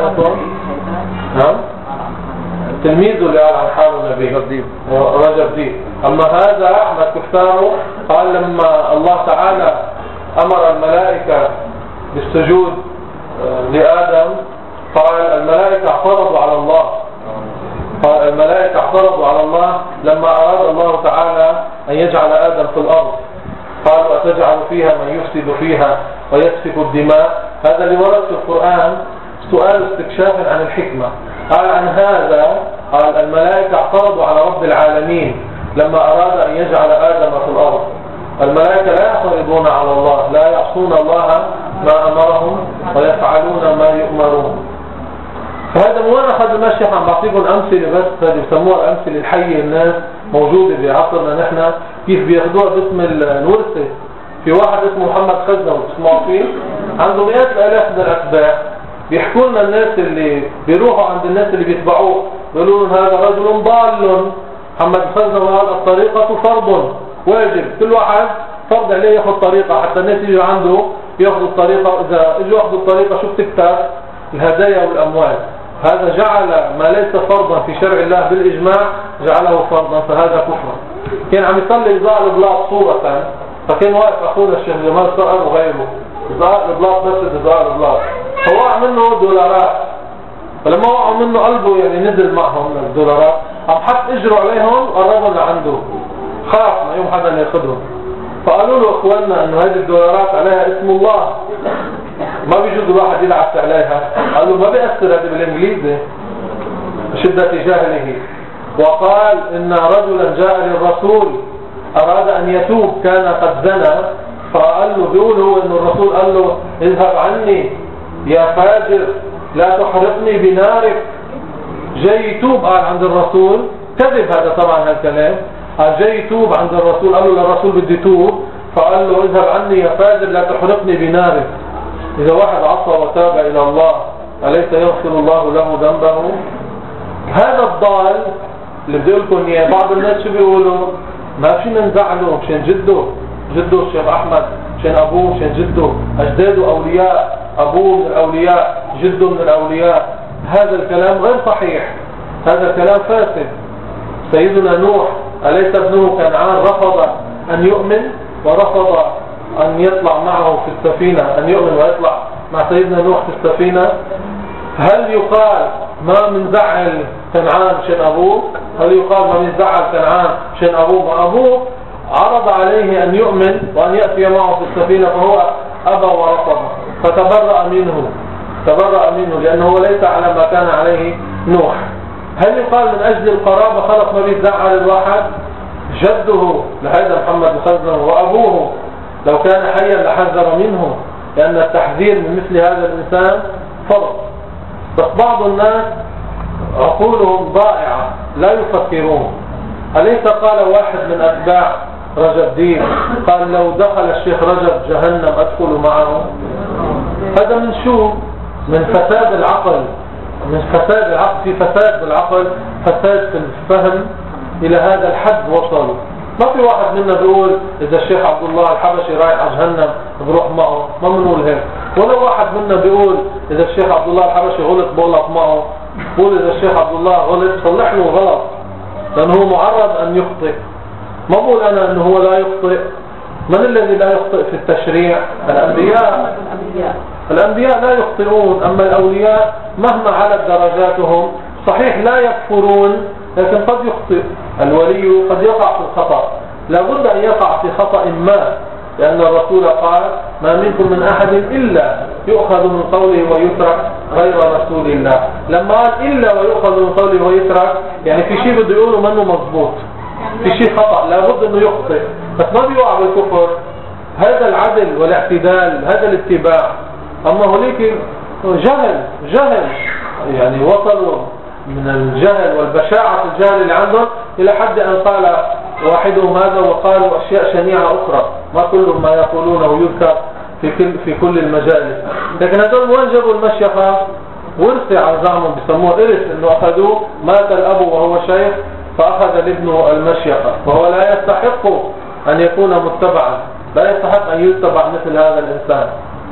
نعم تلميذه اللي قال عن حاله نبي رجب ديب. اما هذا احمد كفتارو قال لما الله تعالى امر الملائكة بالسجود لآدم قال الملائكة اعترضوا على الله. قال الملائكة اعترضوا على الله لما اراد الله تعالى ان يجعل آدم في الارض. قالوا أتجعل فيها من يفسد فيها ويسفك الدماء. هذا اللي ورد في القرآن سؤال استكشاف عن الحكمة. قال عن هذا قال الملائكة اعترضوا على رب العالمين لما أراد أن يجعل آدم في الأرض. الملائكة لا يعترضون على الله، لا يعصون الله ما أمرهم ويفعلون ما يؤمرون. فهذا مو أنا أخذ المشيخ عم بعطيكم أمثلة بس، هذه بسموها الأمثلة الحية. الناس موجودة بعصرنا نحن كيف بياخدوها باسم الورثة. في واحد اسمه محمد خزنوي تسمعوا فيه، عنده مئات الآلاف من الأتباع، بيحكوا لنا الناس اللي بيروحوا عند الناس اللي بيتبعوه بيقولوا لهم هذا رجل ضال. محمد خزن قال الطريقة فرض واجب، كل واحد فرض عليه ياخذ طريقة، حتى الناس يجوا عنده ياخذوا الطريقة. إذا اجوا ياخذوا الطريقة شو بتكتب؟ الهدايا والأموال. هذا جعل ما ليس فرضا في شرع الله بالإجماع جعله فرضا، فهذا كفر. كان عم يصلي إضاءة البلاط صورة، فكان واقف أخونا الشيخ جمال صقر وغيره إضاءة البلاط بس إضاءة البلاط، فوقع منه دولارات، فلما وقعوا منه قلبه يعني نزل معهم الدولارات، عم حط اجره عليهم قربوا لعنده، خاف ما يوم حدا ياخذهم. فقالوا له اخواننا انه هذه الدولارات عليها اسم الله، ما بيجوز الواحد يلعب عليها. قالوا ما بيأثر هذا بالانجليزي شدة جهله. وقال ان رجلا جاء للرسول اراد ان يتوب، كان قد زنى، فقال له بيقول هو ان الرسول قال له اذهب عني يا فاجر لا تحرقني بنارك. جاي يتوب قال عند الرسول، كذب هذا طبعا هالكلام، قال جاي يتوب عند الرسول، قال له للرسول بدي توب، فقال له اذهب عني يا فاجر لا تحرقني بنارك. اذا واحد عصى وتاب الى الله أليس يغفر الله له ذنبه؟ هذا الضال اللي بدي اقول لكم اياه، بعض الناس شو بيقولوا؟ ما فينا نزعله مشان جده، جده الشيخ احمد، مشان ابوه، مشان جده، اجداده اولياء، ابوه من الاولياء، جده من الاولياء. هذا الكلام غير صحيح، هذا كلام فاسد. سيدنا نوح أليس ابنه كنعان رفض أن يؤمن ورفض أن يطلع معه في السفينة، أن يؤمن ويطلع مع سيدنا نوح في السفينة؟ هل يقال ما من زعل كنعان شن أبوه؟ هل يقال ما من زعل كنعان شن أبوه؟ ما أبوه عرض عليه أن يؤمن وأن يأتي معه في السفينة فهو أبى ورفض، فتبرأ منه، تبرأ منه لأنه ليس على ما كان عليه نوح. هل يقال من أجل القرابة خلق ما بيتزعل الواحد؟ جده لهذا محمد خزن وأبوه لو كان حيا لحذر منه، لأن التحذير من مثل هذا الإنسان فرض. بس بعض الناس عقولهم ضائعة لا يفكرون. أليس قال واحد من أتباع رجب دين قال لو دخل الشيخ رجب جهنم أدخل معه؟ هذا من شو؟ من فساد العقل، من فساد العقل، في فساد بالعقل، فساد في الفهم إلى هذا الحد وصل. ما في واحد منا بيقول إذا الشيخ عبد الله الحبشي رايح على جهنم بروح معه، ما بنقول هيك. ولا واحد منا بيقول إذا الشيخ عبد الله الحبشي غلط بغلط معه، بقول إذا الشيخ عبد الله غلط صلح له غلط، لأنه هو معرض أن يخطئ. ما بقول أنا أنه هو لا يخطئ. من الذي لا يخطئ في التشريع؟ الأنبياء. الأنبياء لا يخطئون، أما الأولياء مهما علت درجاتهم صحيح لا يكفرون لكن قد يخطئ. الولي قد يقع في الخطأ، لابد أن يقع في خطأ ما، لأن الرسول قال ما منكم من أحد إلا يؤخذ من قوله ويترك غير رسول الله. لما قال إلا ويؤخذ من قوله ويترك يعني في شيء بده يقوله منه مضبوط، في شيء خطأ، لابد أنه يخطئ، بس ما بيوقع بالكفر. هذا العدل والاعتدال، هذا الاتباع. أما هناك جهل، جهل يعني وصلوا من الجهل والبشاعة الجهل اللي عندهم إلى حد أن قال واحدهم هذا وقالوا أشياء شنيعة أخرى ما كل ما يقولونه يذكر في كل في كل المجالس. لكن هذول وين جابوا المشيخة؟ ورثة على زعمهم بيسموه إرث، إنه أخذوه، مات الأب وهو شيخ فأخذ لابنه المشيخة، وهو لا يستحق أن يكون متبعا، لا يستحق أن يتبع مثل هذا الإنسان.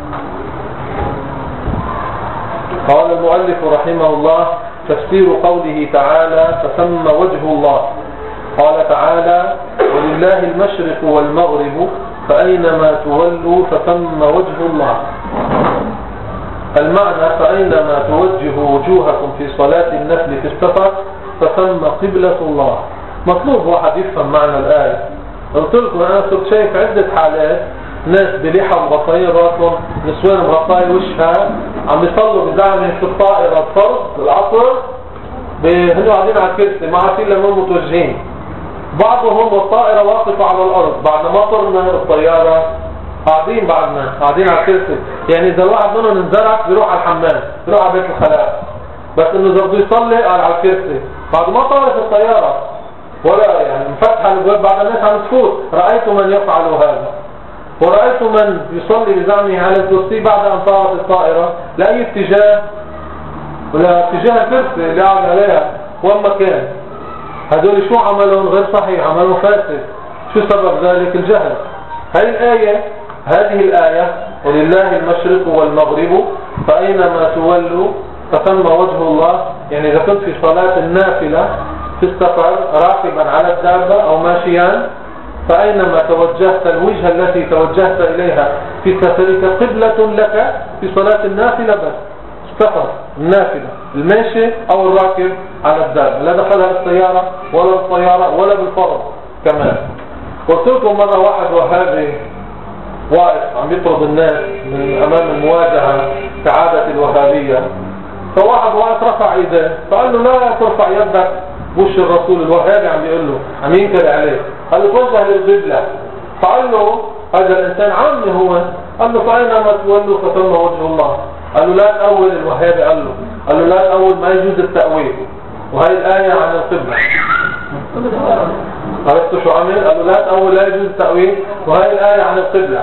قال المؤلف رحمه الله تفسير قوله تعالى فثم وجه الله. قال تعالى ولله المشرق والمغرب فأينما تولوا فثم وجه الله. المعنى فأينما توجهوا وجوهكم في صلاة النفل في السفر فثم قبلة الله. مطلوب واحد يفهم معنى الآية. قلت لكم أنا صرت شايف عدة حالات ناس بليحة مغطيين راسهم، نسوان مغطية وشها، عم يصلوا بزعمهم في الطائرة الفرض العصر، هنو قاعدين على الكرسي ما عارفين لما متوجهين. بعضهم والطائرة واقفة على الأرض بعد ما طرنا الطيارة، قاعدين بعدنا قاعدين على الكرسي. يعني إذا واحد منهم انزرق بيروح على الحمام، بيروح على بيت الخلاء، بس إنه إذا بده يصلي قاعد على الكرسي بعد ما طارت الطيارة، ولا يعني مفتحة الباب بعد الناس عم تفوت. رأيت من يفعل هذا. ورأيت من يصلي بزعمه على الكرسي بعد أن طارت الطائرة لأي اتجاه ولا اتجاه الكرسي اللي قاعد عليها وين ما كان. هذول شو عملهم؟ غير صحيح، عملهم فاسد. شو سبب ذلك؟ الجهل. هذه الآية هذه الآية ولله المشرق والمغرب فأينما تولوا فثم وجه الله. يعني إذا كنت في صلاة النافلة في السفر راكبا على الدابة أو ماشيا فأينما توجهت الوجهة التي توجهت إليها في سفرك قبلة لك في صلاة النافلة. بس السفر النافلة الماشي أو الراكب على الدابة لا دخلها بالسيارة ولا بالطيارة ولا بالفرض كمان. قلت لكم مرة واحد وهابي واقف عم يطرد الناس من أمام المواجهة كعادة الوهابية، فواحد واقف رفع ايده فقال له لا ترفع يدك وش الرسول. الوهابي عم بيقول له عم ينكر عليه، قال له توجه للقبلة. فقال له هذا الانسان عامي هو، قال له فأينما تولوا فثم وجه الله. قال له لا تأول. الوهابي قال له قال له لا تأول، ما يجوز التأويل، وهي الآية عن القبلة. عرفتوا شو عمل؟ قال له لا تأول، لا يجوز التأويل، وهي الآية عن القبلة.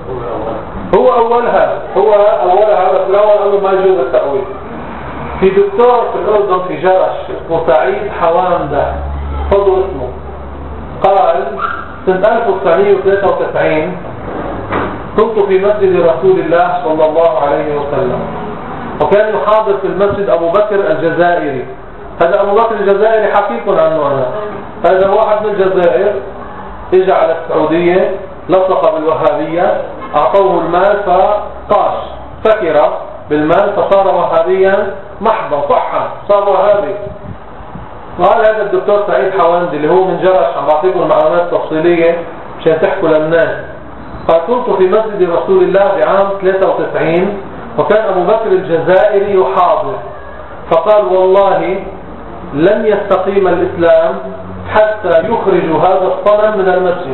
هو أولها هو أولها بس الأول قال له ما يجوز التأويل. في دكتور في الأردن في جرش اسمه سعيد حوامدة، فضل اسمه، قال سنة ألف وتسعمئة وثلاثة وتسعين كنت في مسجد رسول الله صلى الله عليه وسلم، وكان يحاضر في المسجد أبو بكر الجزائري. هذا أبو بكر الجزائري حكيكم عنه أنا. هذا واحد من الجزائر اجى على السعودية، لصق بالوهابية، أعطوه المال فطاش فكر بالمال فصار وهابيا محضا صحا، صار وهابي. وقال هذا الدكتور سعيد حواندي اللي هو من جرش، عم بعطيكم المعلومات التفصيلية مشان تحكوا للناس. قال كنت في مسجد رسول الله بعام ثلاثة وتسعين وكان أبو بكر الجزائري يحاضر، فقال والله لن يستقيم الإسلام حتى يخرجوا هذا الصنم من المسجد،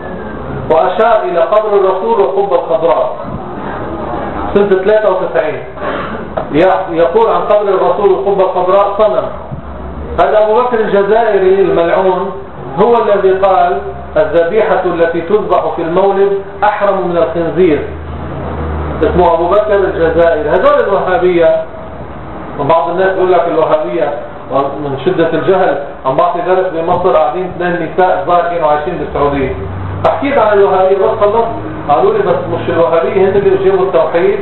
وأشار إلى قبر الرسول والقبة الخضراء سنة ثلاثة وتسعين. يقول عن قبر الرسول والقبة الخضراء صنم. هذا أبو بكر الجزائري الملعون هو الذي قال الذبيحة التي تذبح في المولد أحرم من الخنزير. اسمه أبو بكر الجزائري. هذول الوهابية، وبعض الناس يقول لك الوهابية من شدة الجهل. عم بعطي درس بمصر قاعدين اثنين نساء ظاهر كانوا عايشين بالسعودية، حكيت عن الوهابية بس خلصت قالوا لي بس مش الوهابية هن اللي يجيبوا التوحيد.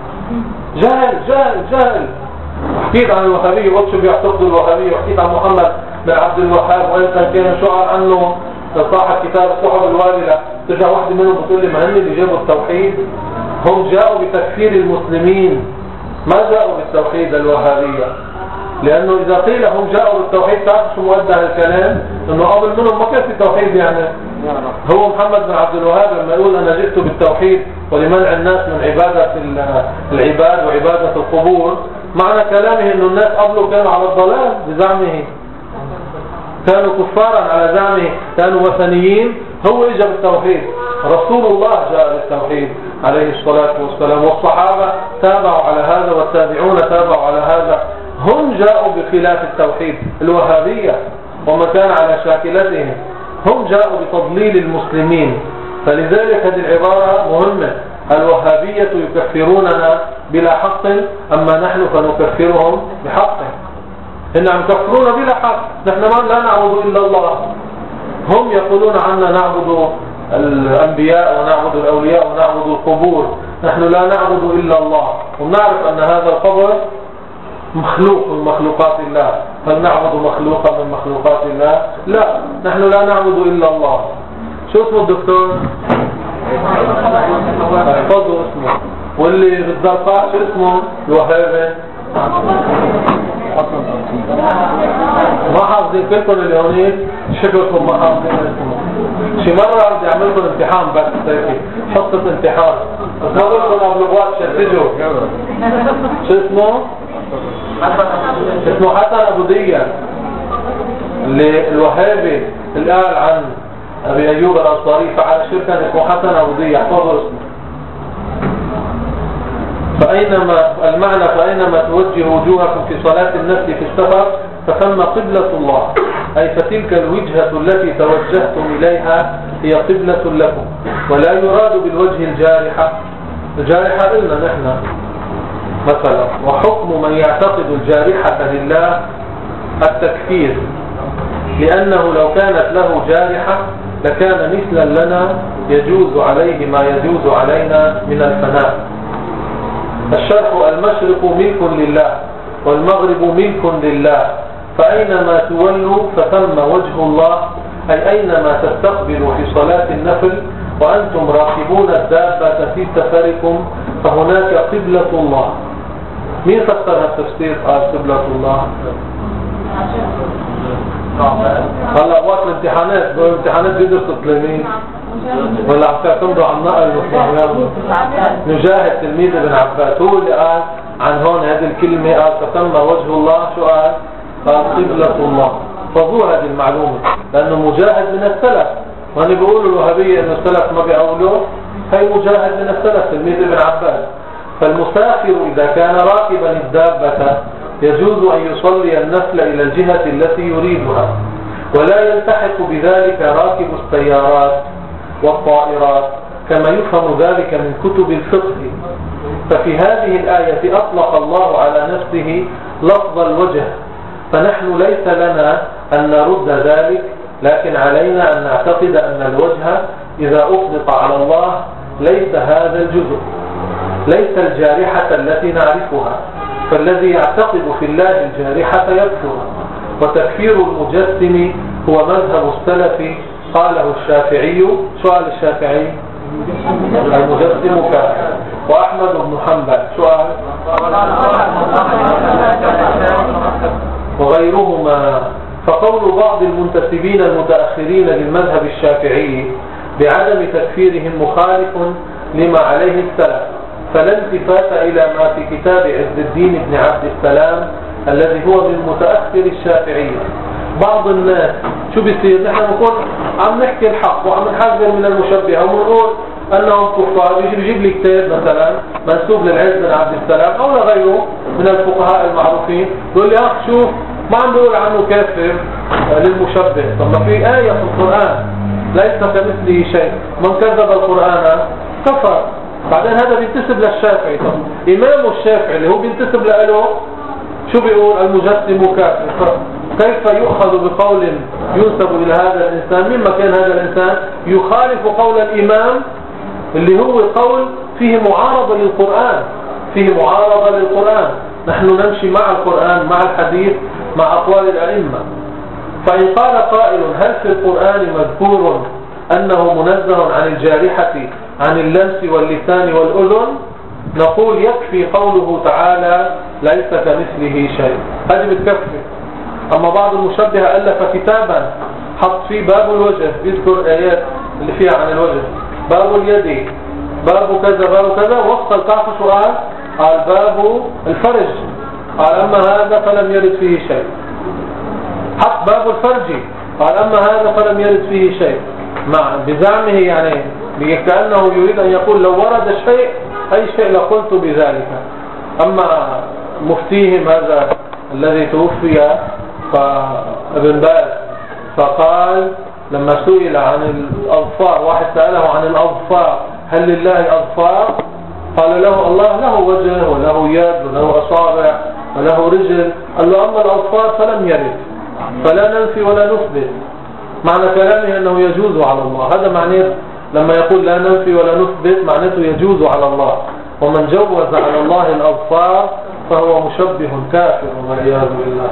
جهل جهل جهل. حكيت عن الوهابية وقت شو بيعتقدوا الوهابية، وحكيت عن محمد بن عبد الوهاب وإنسان كان شعر عنه صاحب كتاب الصحف الوابلة. ترجع واحدة منهم بتقول لي ما هن اللي جابوا التوحيد؟ هم جاءوا بتكفير المسلمين، ما جاءوا بالتوحيد الوهابية. لأنه إذا قيل هم جاءوا بالتوحيد تعرف شو مؤدى الكلام؟ إنه قبل منهم ما كان في توحيد. يعني هو محمد بن عبد الوهاب لما يقول أنا جئت بالتوحيد ولمنع الناس من عبادة العباد وعبادة القبور، معنى كلامه إنه الناس قبله كانوا على الضلال بزعمه، كانوا كفارا على زعمه، كانوا وثنيين. هو اجى بالتوحيد، رسول الله جاء بالتوحيد عليه الصلاة والسلام، والصحابة تابعوا على هذا والتابعون تابعوا على هذا. هم جاءوا بخلاف التوحيد. الوهابية وما كان على شاكلتهم هم جاءوا بتضليل المسلمين. فلذلك هذه العبارة مهمة. الوهابية يكفروننا بلا حق، أما نحن فنكفرهم بحق. إن عم يكفرون بلا حق، نحن لا نعبد إلا الله. هم يقولون عنا نعبد الأنبياء ونعبد الأولياء ونعبد القبور، نحن لا نعبد إلا الله، ونعرف أن هذا القبر مخلوق من مخلوقات الله. هل نعبد مخلوقا من مخلوقات الله؟ لا، نحن لا نعبد إلا الله. شو اسمه الدكتور؟ احفظوا اسمه. واللي بالزرقاء شو اسمه؟ الوهابي. ما حافظين كلكم اللي هونيك شكلكم ما حافظين اسمه. شي مرة بدي اعملكم امتحان بس هيك حصة امتحان، بس هذولكم ابلغوات شتجوا. شو اسمه؟ اسمه حسن ابو دية، اللي الوهابي اللي قال عن ابي ايوب الانصاري فعل شركا اسمه حسن ابو دية. احفظوا اسمه. فأينما المعنى فأينما توجه وجوهكم في صلاة النفس في السفر فثم قبلة الله، أي فتلك الوجهة التي توجهتم إليها هي قبلة لكم. ولا يراد بالوجه الجارحة. الجارحة قلنا نحن مثلا، وحكم من يعتقد الجارحة لله التكفير، لأنه لو كانت له جارحة لكان مثلا لنا يجوز عليه ما يجوز علينا من الفناء. الشرح: المشرق ملك لله والمغرب ملك لله، فأينما تولوا فثم وجه الله، أي أينما تستقبلوا في صلاة النفل وأنتم راكبون الدابة في سفركم فهناك قبلة الله. مين فسرها التفسير قال قبلة الله؟ هلا وقت الامتحانات الامتحانات بيدرسوا تلاميذ ولا عم تعتمدوا على النقل والصحيان؟ نجاهد تلميذ ابن عباس هو اللي قال عن هون هذه الكلمة، قال فتم وجه الله. شو قال؟ قال قبلة الله. فضوا هذه المعلومة، لأنه مجاهد من السلف، وأنا بيقولوا الوهابية إنه السلف ما بيقولوا، هي مجاهد من السلف تلميذ ابن عباس. فالمسافر إذا كان راكبا الدابة يجوز أن يصلي النفل إلى الجهة التي يريدها، ولا يلتحق بذلك راكب السيارات والطائرات كما يفهم ذلك من كتب الفقه. ففي هذه الآية أطلق الله على نفسه لفظ الوجه، فنحن ليس لنا أن نرد ذلك، لكن علينا أن نعتقد أن الوجه إذا أطلق على الله ليس هذا الجزء، ليس الجارحة التي نعرفها. فالذي يعتقد في الله الجارحة يكفر. وتكفير المجسم هو مذهب السلف، قاله الشافعي. سؤال الشافعي: المجسم كافر. وأحمد بن حنبل سؤال وغيرهما. فقول بعض المنتسبين المتأخرين للمذهب الشافعي بعدم تكفيرهم مخالف لما عليه السلف، فلا التفات إلى ما في كتاب عز الدين بن عبد السلام الذي هو من متأخر الشافعية. بعض الناس شو بيصير؟ نحن نكون عم نحكي الحق وعم نحذر من المشبهة ونقول أنهم كفار، يجي بيجيب لي كتاب مثلا منسوب للعز بن عبد السلام أو لغيره من الفقهاء المعروفين، يقول لي أخ شوف ما عم بيقول عنه كافر للمشبه. طب ما في آية في القرآن ليس كمثله شيء، من كذب القرآن كفر. بعدين هذا بينتسب للشافعي. طب إمام الشافعي اللي هو بينتسب له شو بيقول؟ المجسم كافر. كيف يؤخذ بقول ينسب إلى هذا الإنسان مما كان هذا الإنسان يخالف قول الإمام اللي هو قول فيه معارضة للقرآن، فيه معارضة للقرآن. نحن نمشي مع القرآن، مع الحديث، مع أقوال الأئمة. فإن قال قائل: هل في القرآن مذكور أنه منزه عن الجارحة عن اللمس واللسان والأذن؟ نقول يكفي قوله تعالى: ليس كمثله شيء. هذه بتكفي. أما بعض المشبهة ألف كتابا حط فيه باب الوجه، بيذكر آيات اللي فيها عن الوجه، باب اليد، باب كذا باب كذا، وصل تعرف شو قال؟ قال باب الفرج، قال أما هذا فلم يرد فيه شيء. حط باب الفرج، قال أما هذا فلم يرد فيه شيء. مع بزعمه يعني كأنه يريد أن يقول لو ورد شيء أي شيء لقلت بذلك. أما مفتيهم هذا الذي توفي فابن باز فقال لما سئل عن الأظفار، واحد سأله عن الأظفار هل لله أظفار؟ قال له الله له وجه وله يد وله أصابع وله رجل. قال له أما الأظفار فلم يرد، فلا ننفي ولا نثبت. معنى كلامه أنه يجوز على الله. هذا معناه لما يقول لا ننفي ولا نثبت معناته يجوز على الله. ومن جوز على الله الأظفار فهو مشبه كافر والعياذ بالله.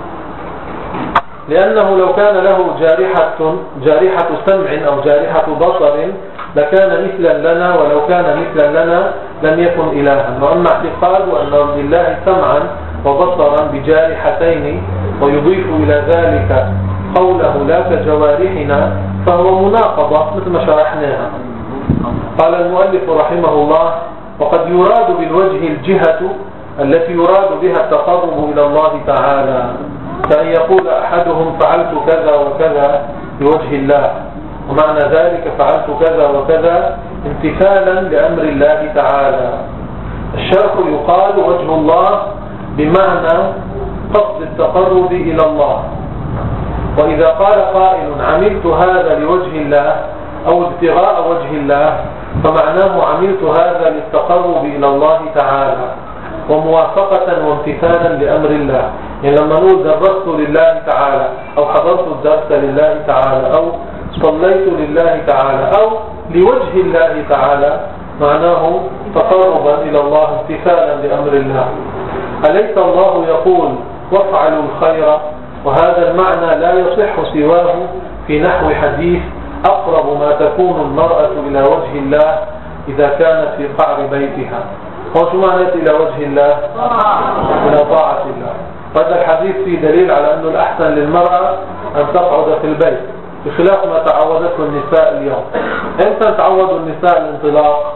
لأنه لو كان له جارحة جارحة سمع أو جارحة بصر لكان مثلا لنا، ولو كان مثلا لنا لم يكن إلها. وأما اعتقاد أن لله سمعا وبصرا بجارحتين ويضيف إلى ذلك قوله لا كجوارحنا فهو مناقضة مثل ما شرحناها. قال المؤلف رحمه الله: وقد يراد بالوجه الجهة التي يراد بها التقرب إلى الله تعالى، كأن يقول أحدهم فعلت كذا وكذا لوجه الله، ومعنى ذلك فعلت كذا وكذا امتثالا لأمر الله تعالى. الشرح يقال وجه الله بمعنى قصد التقرب إلى الله. وإذا قال قائل عملت هذا لوجه الله أو ابتغاء وجه الله فمعناه عملت هذا للتقرب إلى الله تعالى وموافقة وامتثالا لأمر الله. يعني لما نقول درست لله تعالى أو حضرت الدرس لله تعالى أو صليت لله تعالى أو لوجه الله تعالى معناه تقربا إلى الله امتثالا لأمر الله. أليس الله يقول وافعلوا الخير؟ وهذا المعنى لا يصح سواه في نحو حديث أقرب ما تكون المرأة إلى وجه الله إذا كانت في قعر بيتها. هو شو معنى إلى وجه الله؟ إلى طاعة الله. هذا الحديث فيه دليل على أنه الأحسن للمرأة أن تقعد في البيت بخلاف ما تعودته النساء اليوم. إمتى تعودوا النساء الانطلاق؟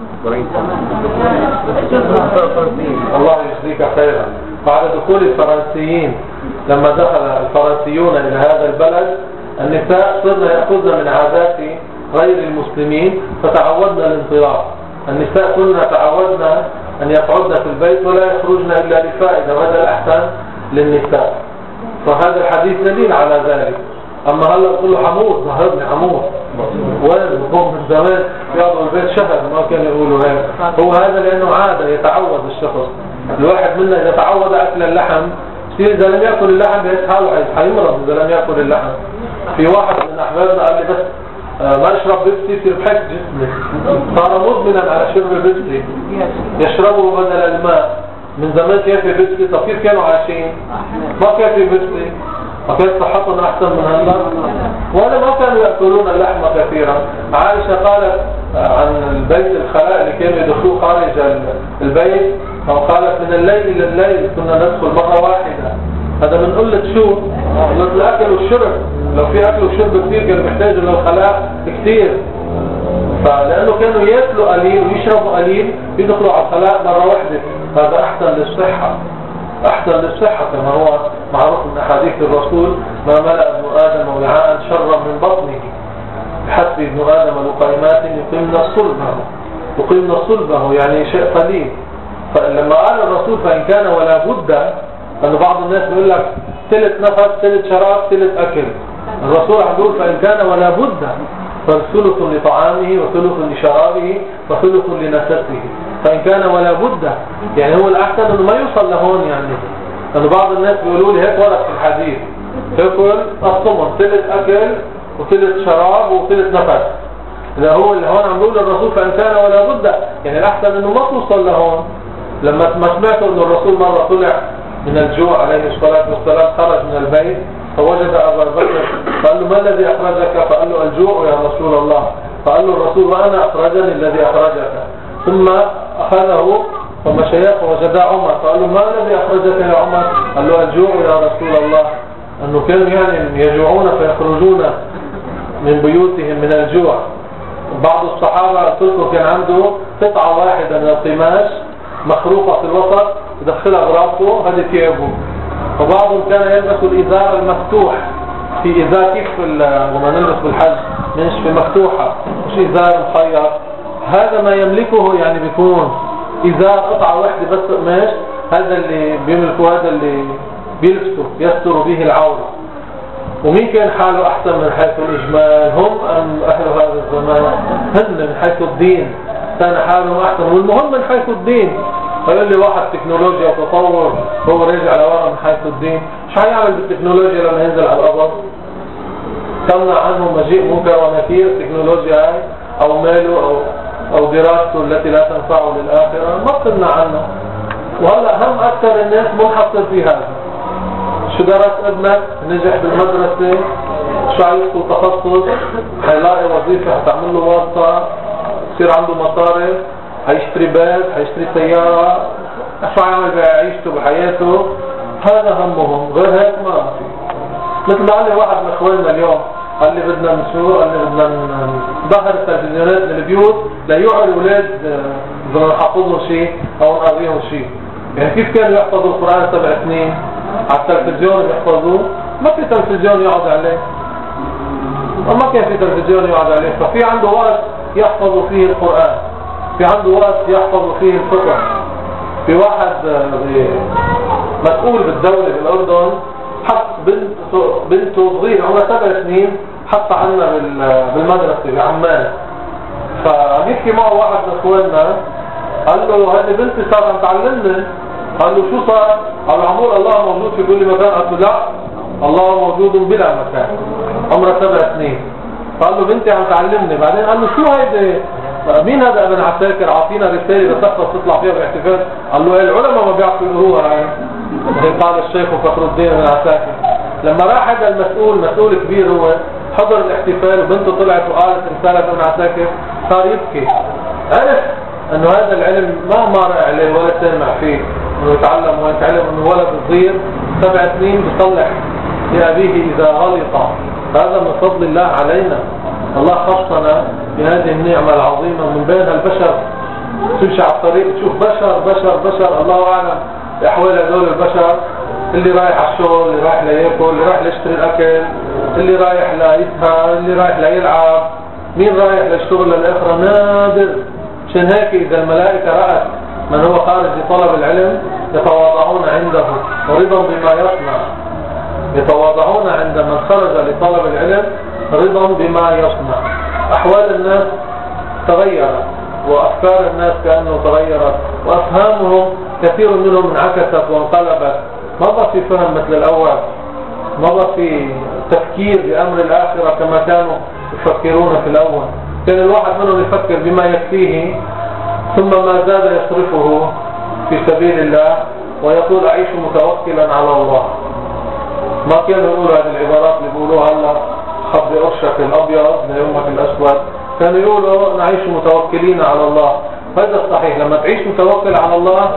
الله يجزيك خيرا. بعد دخول الفرنسيين، لما دخل الفرنسيون إلى هذا البلد النساء صرنا يأخذن من عادات غير المسلمين فتعودنا الانطلاق. النساء كلنا تعودنا أن يقعدن في البيت ولا يخرجن إلا لفائدة، وهذا الأحسن للنساء. فهذا الحديث دليل على ذلك. أما هلا تقول له حمود ظهرني حمود وين هم من زمان يقعدوا البيت شهر ما كانوا يقولوا هيك. هو هذا لأنه عادة يتعود الشخص. الواحد منا إذا تعود أكل اللحم يصير إذا لم يأكل اللحم بيتحاول حيمرض إذا لم يأكل اللحم. في واحد من أحبابنا قال لي بس آه ما اشرب بيبسي يصير بحك جسمي، صار مدمنا على شرب البيبسي يشربه بدل الماء. من زمان كيف بيبسي؟ طب كيف كانوا عايشين؟ ما كان في بيبسي، وكانت صحتهم أحسن من هلا، ولا ما كانوا يأكلون اللحم كثيرا. عائشة قالت عن البيت الخلاء اللي كانوا يدخلوه خارج البيت، أو قالت من الليل إلى الليل كنا ندخل مرة واحدة. هذا من قلة شو؟ قلة الأكل والشرب. لو في أكل وشرب كثير كانوا يحتاجوا للخلاء كثير، فلأنه كانوا يأكلوا قليل ويشربوا قليل يدخلوا على الخلاء مرة واحدة. هذا أحسن للصحة، أحسن للصحة كما هو معروف من أحاديث الرسول: ما ملأ ابن آدم وعاء شرا من بطنه بحسب ابن آدم لقيمات يقيمن صلبه. يقيمن صلبه يعني شيء قليل. فلما قال الرسول فإن كان ولا بد، أن بعض الناس يقول لك ثلث نفس ثلث شراب ثلث أكل. الرسول يقول فإن كان ولا بد فثلث لطعامه وثلث لشرابه وثلث لنفسه. فإن كان ولا بد يعني هو الأحسن أنه ما يوصل لهون. يعني أنه بعض الناس بيقولوا لي هيك ورد في الحديث تأكل الصمم ثلث أكل وثلث شراب وثلث نفس. إذا هو اللي هون عم يقول الرسول فإن كان ولا بد يعني الأحسن أنه ما توصل لهون. لما ما سمعتوا أن الرسول مرة طلع من الجوع عليه الصلاة والسلام خرج من البيت فوجد أبا بكر فقال له ما الذي أخرجك؟ فقال له الجوع يا رسول الله. فقال له الرسول وأنا أخرجني الذي أخرجك. ثم أخذه فمشيخ وجد عمر فقال له ما الذي أخرجك يا عمر؟ قال له الجوع يا رسول الله. أنه كانوا يعني يجوعون فيخرجون من بيوتهم من الجوع. بعض الصحابة قلت كان عنده قطعة واحدة من القماش مخروقة في الوسط يدخلها براسه هذه ثيابه. وبعضهم كان يلبس الإزار المفتوح، في إزار كيف لما نلبس بالحج مش في مفتوحة مش إزار مخيط. هذا ما يملكه يعني بيكون إزار قطعة واحدة بس قماش، هذا اللي بيملكه هذا اللي بيلبسه يستر به العورة. ومين كان حاله أحسن من حيث الإجمال؟ هم أم أهل هذا الزمان؟ هن من حيث الدين كان حالهم أحسن. والمهم من حيث الدين. فيقول لي واحد تكنولوجيا وتطور هو راجع على ورا من حيث الدين. شو حيعمل بالتكنولوجيا لما ينزل على الأرض؟ تمنع عنه مجيء منكر ونكير التكنولوجيا هاي أو ماله أو أو دراسته التي لا تنفعه للآخرة ما تمنع عنه. وهلا هم أكثر الناس منحصر في هذا. شو درس ابنك؟ نجح بالمدرسة، شو عايزته تخصص؟ حيلاقي وظيفة حتعمل له واسطة، يصير عنده مصاري، حيشتري بيت، حيشتري سيارة، شو عامل بعيشته بحياته؟ هذا همهم. غير هيك ما في. مثل ما قال لي واحد من اخواننا اليوم قال لي بدنا نشو؟ قال لي بدنا نظهر التلفزيونات من البيوت ليوعوا الاولاد بدنا نحفظهم شيء او نقريهم شيء. يعني كيف كانوا يحفظوا القرآن سبع سنين على التلفزيون يحفظوه؟ ما في تلفزيون يقعد عليه، وما كان في تلفزيون يقعد عليه. ففي عنده وقت يحفظ فيه القرآن، في عنده وقت يحفظ فيه الفقه. في واحد مسؤول بالدولة بالأردن حط بنته بنته صغيرة عمرها سبع سنين حتى عنا بالمدرسة بعمان. فعم يحكي معه واحد من اخواننا، قال له هذه بنتي صار عم تعلمني. قال له شو صار؟ قال له عمور الله موجود في كل مكان. قال له لا، الله موجود بلا مكان. عمرها سبع سنين. قال له بنتي عم تعلمني. بعدين قال له شو هيدي؟ مين هذا ابن عساكر؟ عاطينا رسالة بتحفظ تطلع فيها باحتفال. قال له العلماء ما بيعرفوا يقروها هاي. قال الشيخ فخر الدين بن عساكر. لما راح هذا المسؤول، مسؤول كبير هو، حضر الاحتفال وبنته طلعت وقالت رسالة ابن عساكر، صار يبكي. عرف انه هذا العلم ما مر عليه ولا سمع فيه انه يتعلم ويتعلم. انه ولد صغير سبع سنين بيصلح لأبيه إذا غلط. هذا من فضل الله علينا. الله خصنا بهذه النعمة العظيمة. من بينها البشر. تمشي على الطريق تشوف بشر بشر بشر، الله أعلم بأحوال هذول البشر. اللي رايح على الشغل، اللي رايح ليأكل، اللي رايح ليشتري الأكل، اللي رايح ليسهر، اللي رايح ليلعب، مين رايح للشغل للآخرة. نادر. عشان هيك إذا الملائكة رأت من هو خارج لطلب العلم يتواضعون عنده ورضا بما يصنع. يتواضعون عند من خرج لطلب العلم رضا بما يصنع. أحوال الناس تغيرت، وأفكار الناس كأنه تغيرت، وأفهامهم كثير منهم انعكست وانقلبت. ما بقى في فهم مثل الأول، ما بقى في تفكير بأمر الآخرة كما كانوا يفكرون في الأول. كان الواحد منهم يفكر بما يكفيه، ثم ما زاد يصرفه في سبيل الله ويقول أعيش متوكلا على الله. ما كانوا يقولوا هذه العبارات اللي بيقولوها هلا خبي قرشك الأبيض ليومك الأسود. كانوا يقولوا نعيش متوكلين على الله. هذا الصحيح. لما تعيش متوكل على الله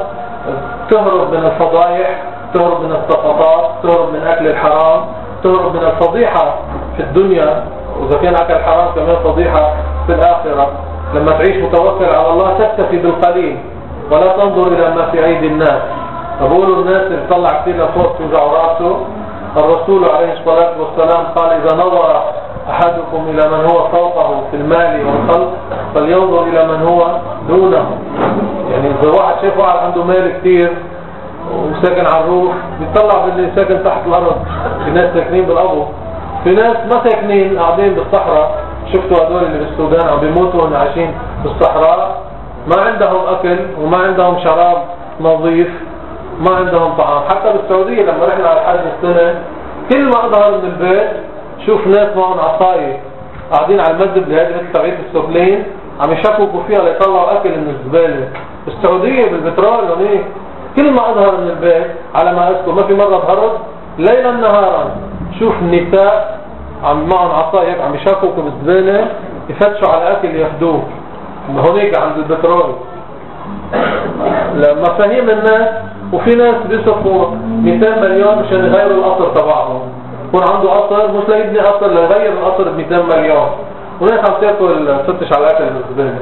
تهرب من الفضائح، تهرب من السقطات، تهرب من أكل الحرام، تهرب من الفضيحة في الدنيا، وإذا كان أكل حرام كمان فضيحة في الآخرة. لما تعيش متوكل على الله تكتفي بالقليل ولا تنظر إلى ما في أيدي الناس. فبقولوا الناس اللي طلع كثير لفوق توجع راسه. الرسول عليه الصلاة والسلام قال إذا نظر أحدكم إلى من هو فوقه في المال والخلق فلينظر إلى من هو دونه. يعني إذا واحد شايف واحد عنده مال كثير وساكن على الروف بيطلع باللي ساكن تحت الأرض. في ناس ساكنين بالأرض، في ناس ما ساكنين قاعدين بالصحراء. شفتوا هذول اللي بالسودان عم بيموتوا وهم عايشين بالصحراء، ما عندهم أكل وما عندهم شراب نظيف، ما عندهم طعام. حتى بالسعودية لما رحنا على الحج السنة كل ما أظهر من البيت شوف ناس معهم عصاية قاعدين على المسجد اللي هذه مثل تبعية السفلين عم يشككوا فيها ليطلعوا أكل من الزبالة. بالسعودية بالبترول هنيك كل ما أظهر من البيت على ما أذكر ما في مرة ظهرت ليلا نهارا شوف النساء عم معهم عصاية عم يشككوا بالزبالة يفتشوا على أكل ياخدوه هنيك عند البترول. لما فهم الناس. وفي ناس بيصرفوا مئتين مليون مشان يغيروا القصر تبعهم. يكون عنده قصر مش ليبني قصر ليغير القصر ب مئتين مليون، وناس عم تاكل تفتش على الاكل بالزباله.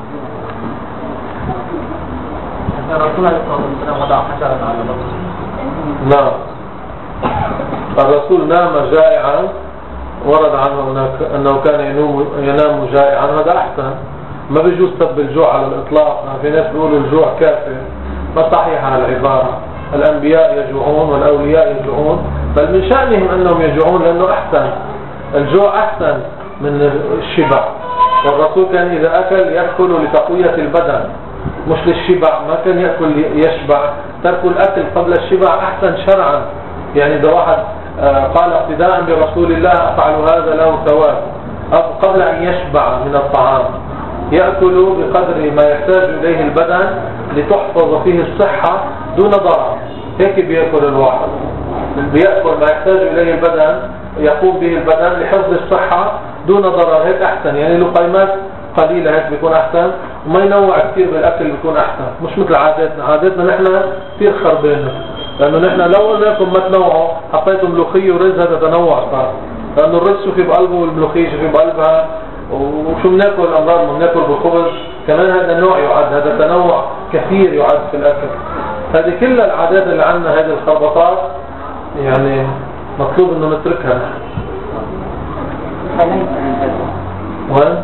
الرسول عليه الصلاه والسلام وضع حجرا على بطنه. نعم. الرسول نام جائعا، ورد عنه انه كان ينام ينام جائعا. هذا احسن. ما بيجوز سب الجوع على الاطلاق. في ناس بيقولوا الجوع كافر. ما صحيحة العبارة. الأنبياء يجوعون والأولياء يجوعون، بل من شأنهم أنهم يجوعون لأنه أحسن. الجوع أحسن من الشبع. والرسول كان إذا أكل يأكل لتقوية البدن مش للشبع. ما كان يأكل يشبع. ترك الأكل قبل الشبع أحسن شرعا. يعني إذا واحد قال اقتداء برسول الله أفعل هذا له ثواب قبل أن يشبع من الطعام. يأكل بقدر ما يحتاج إليه البدن لتحفظ فيه الصحة دون ضرر. هيك بيأكل الواحد. بيأكل ما يحتاج إليه البدن يقوم به البدن لحفظ الصحة دون ضرر. هيك أحسن. يعني لقيمات قليلة هيك بيكون أحسن. وما ينوع كثير بالأكل بيكون أحسن. مش مثل عاداتنا. عاداتنا نحن كثير خربانة. لأنه نحن لو قلناكم ما تنوعوا حطيتوا ملوخية ورز هذا تنوع صار. لأنه الرز شو في بقلبه والملوخية شو في بقلبها. وشو بناكل الأمراض بناكل بالخبز كمان. هذا نوع يعد. هذا تنوع كثير يعد في الأكل. هذه كل العادات اللي عندنا هذه الخربطات يعني مطلوب انه نتركها. وين؟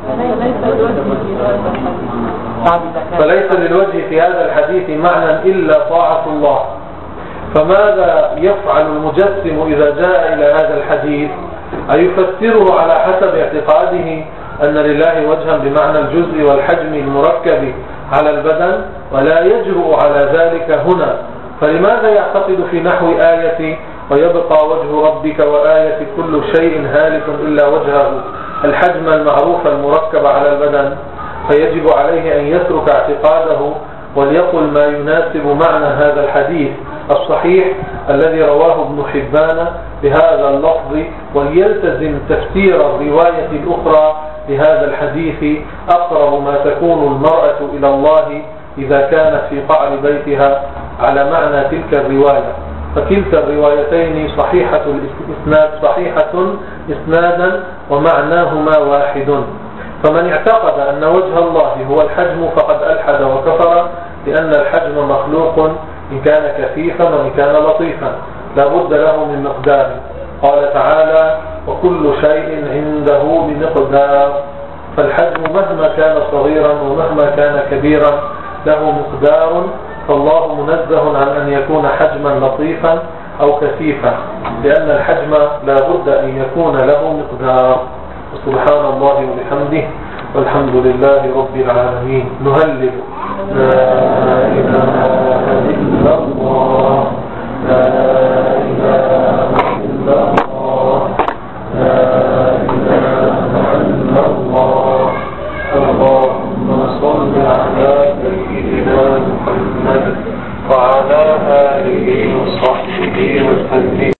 فليس للوجه في هذا الحديث معنى إلا طاعة الله. فماذا يفعل المجسم إذا جاء إلى هذا الحديث؟ أيفسره على حسب اعتقاده أن لله وجها بمعنى الجزء والحجم المركب على البدن، ولا يجرؤ على ذلك هنا. فلماذا يعتقد في نحو آية ويبقى وجه ربك وآية كل شيء هالك إلا وجهه الحجم المعروف المركب على البدن؟ فيجب عليه أن يترك اعتقاده وليقل ما يناسب معنى هذا الحديث الصحيح الذي رواه ابن حبان بهذا اللفظ، وليلتزم تفسير الرواية الأخرى لهذا الحديث: أقرب ما تكون المرأة إلى الله إذا كانت في قعر بيتها، على معنى تلك الرواية. فكلتا الروايتين صحيحة الإسناد صحيحة إسنادا ومعناهما واحد. فمن اعتقد أن وجه الله هو الحجم فقد ألحد وكفر، لأن الحجم مخلوق إن كان كثيفا وإن كان لطيفا لا بد له من مقدار. قال تعالى: وكل شيء عنده بمقدار. فالحجم مهما كان صغيرا ومهما كان كبيرا له مقدار، فالله منزه عن أن يكون حجما لطيفا أو كثيفا، لأن الحجم لا بد أن يكون له مقدار. سبحان الله وبحمده، والحمد لله رب العالمين. نهلل: لا إله إلا الله، لا إله إلا الله، لا إله إلا الله. اللهم صل على سيدنا محمد وعلى آله وصحبه وسلم.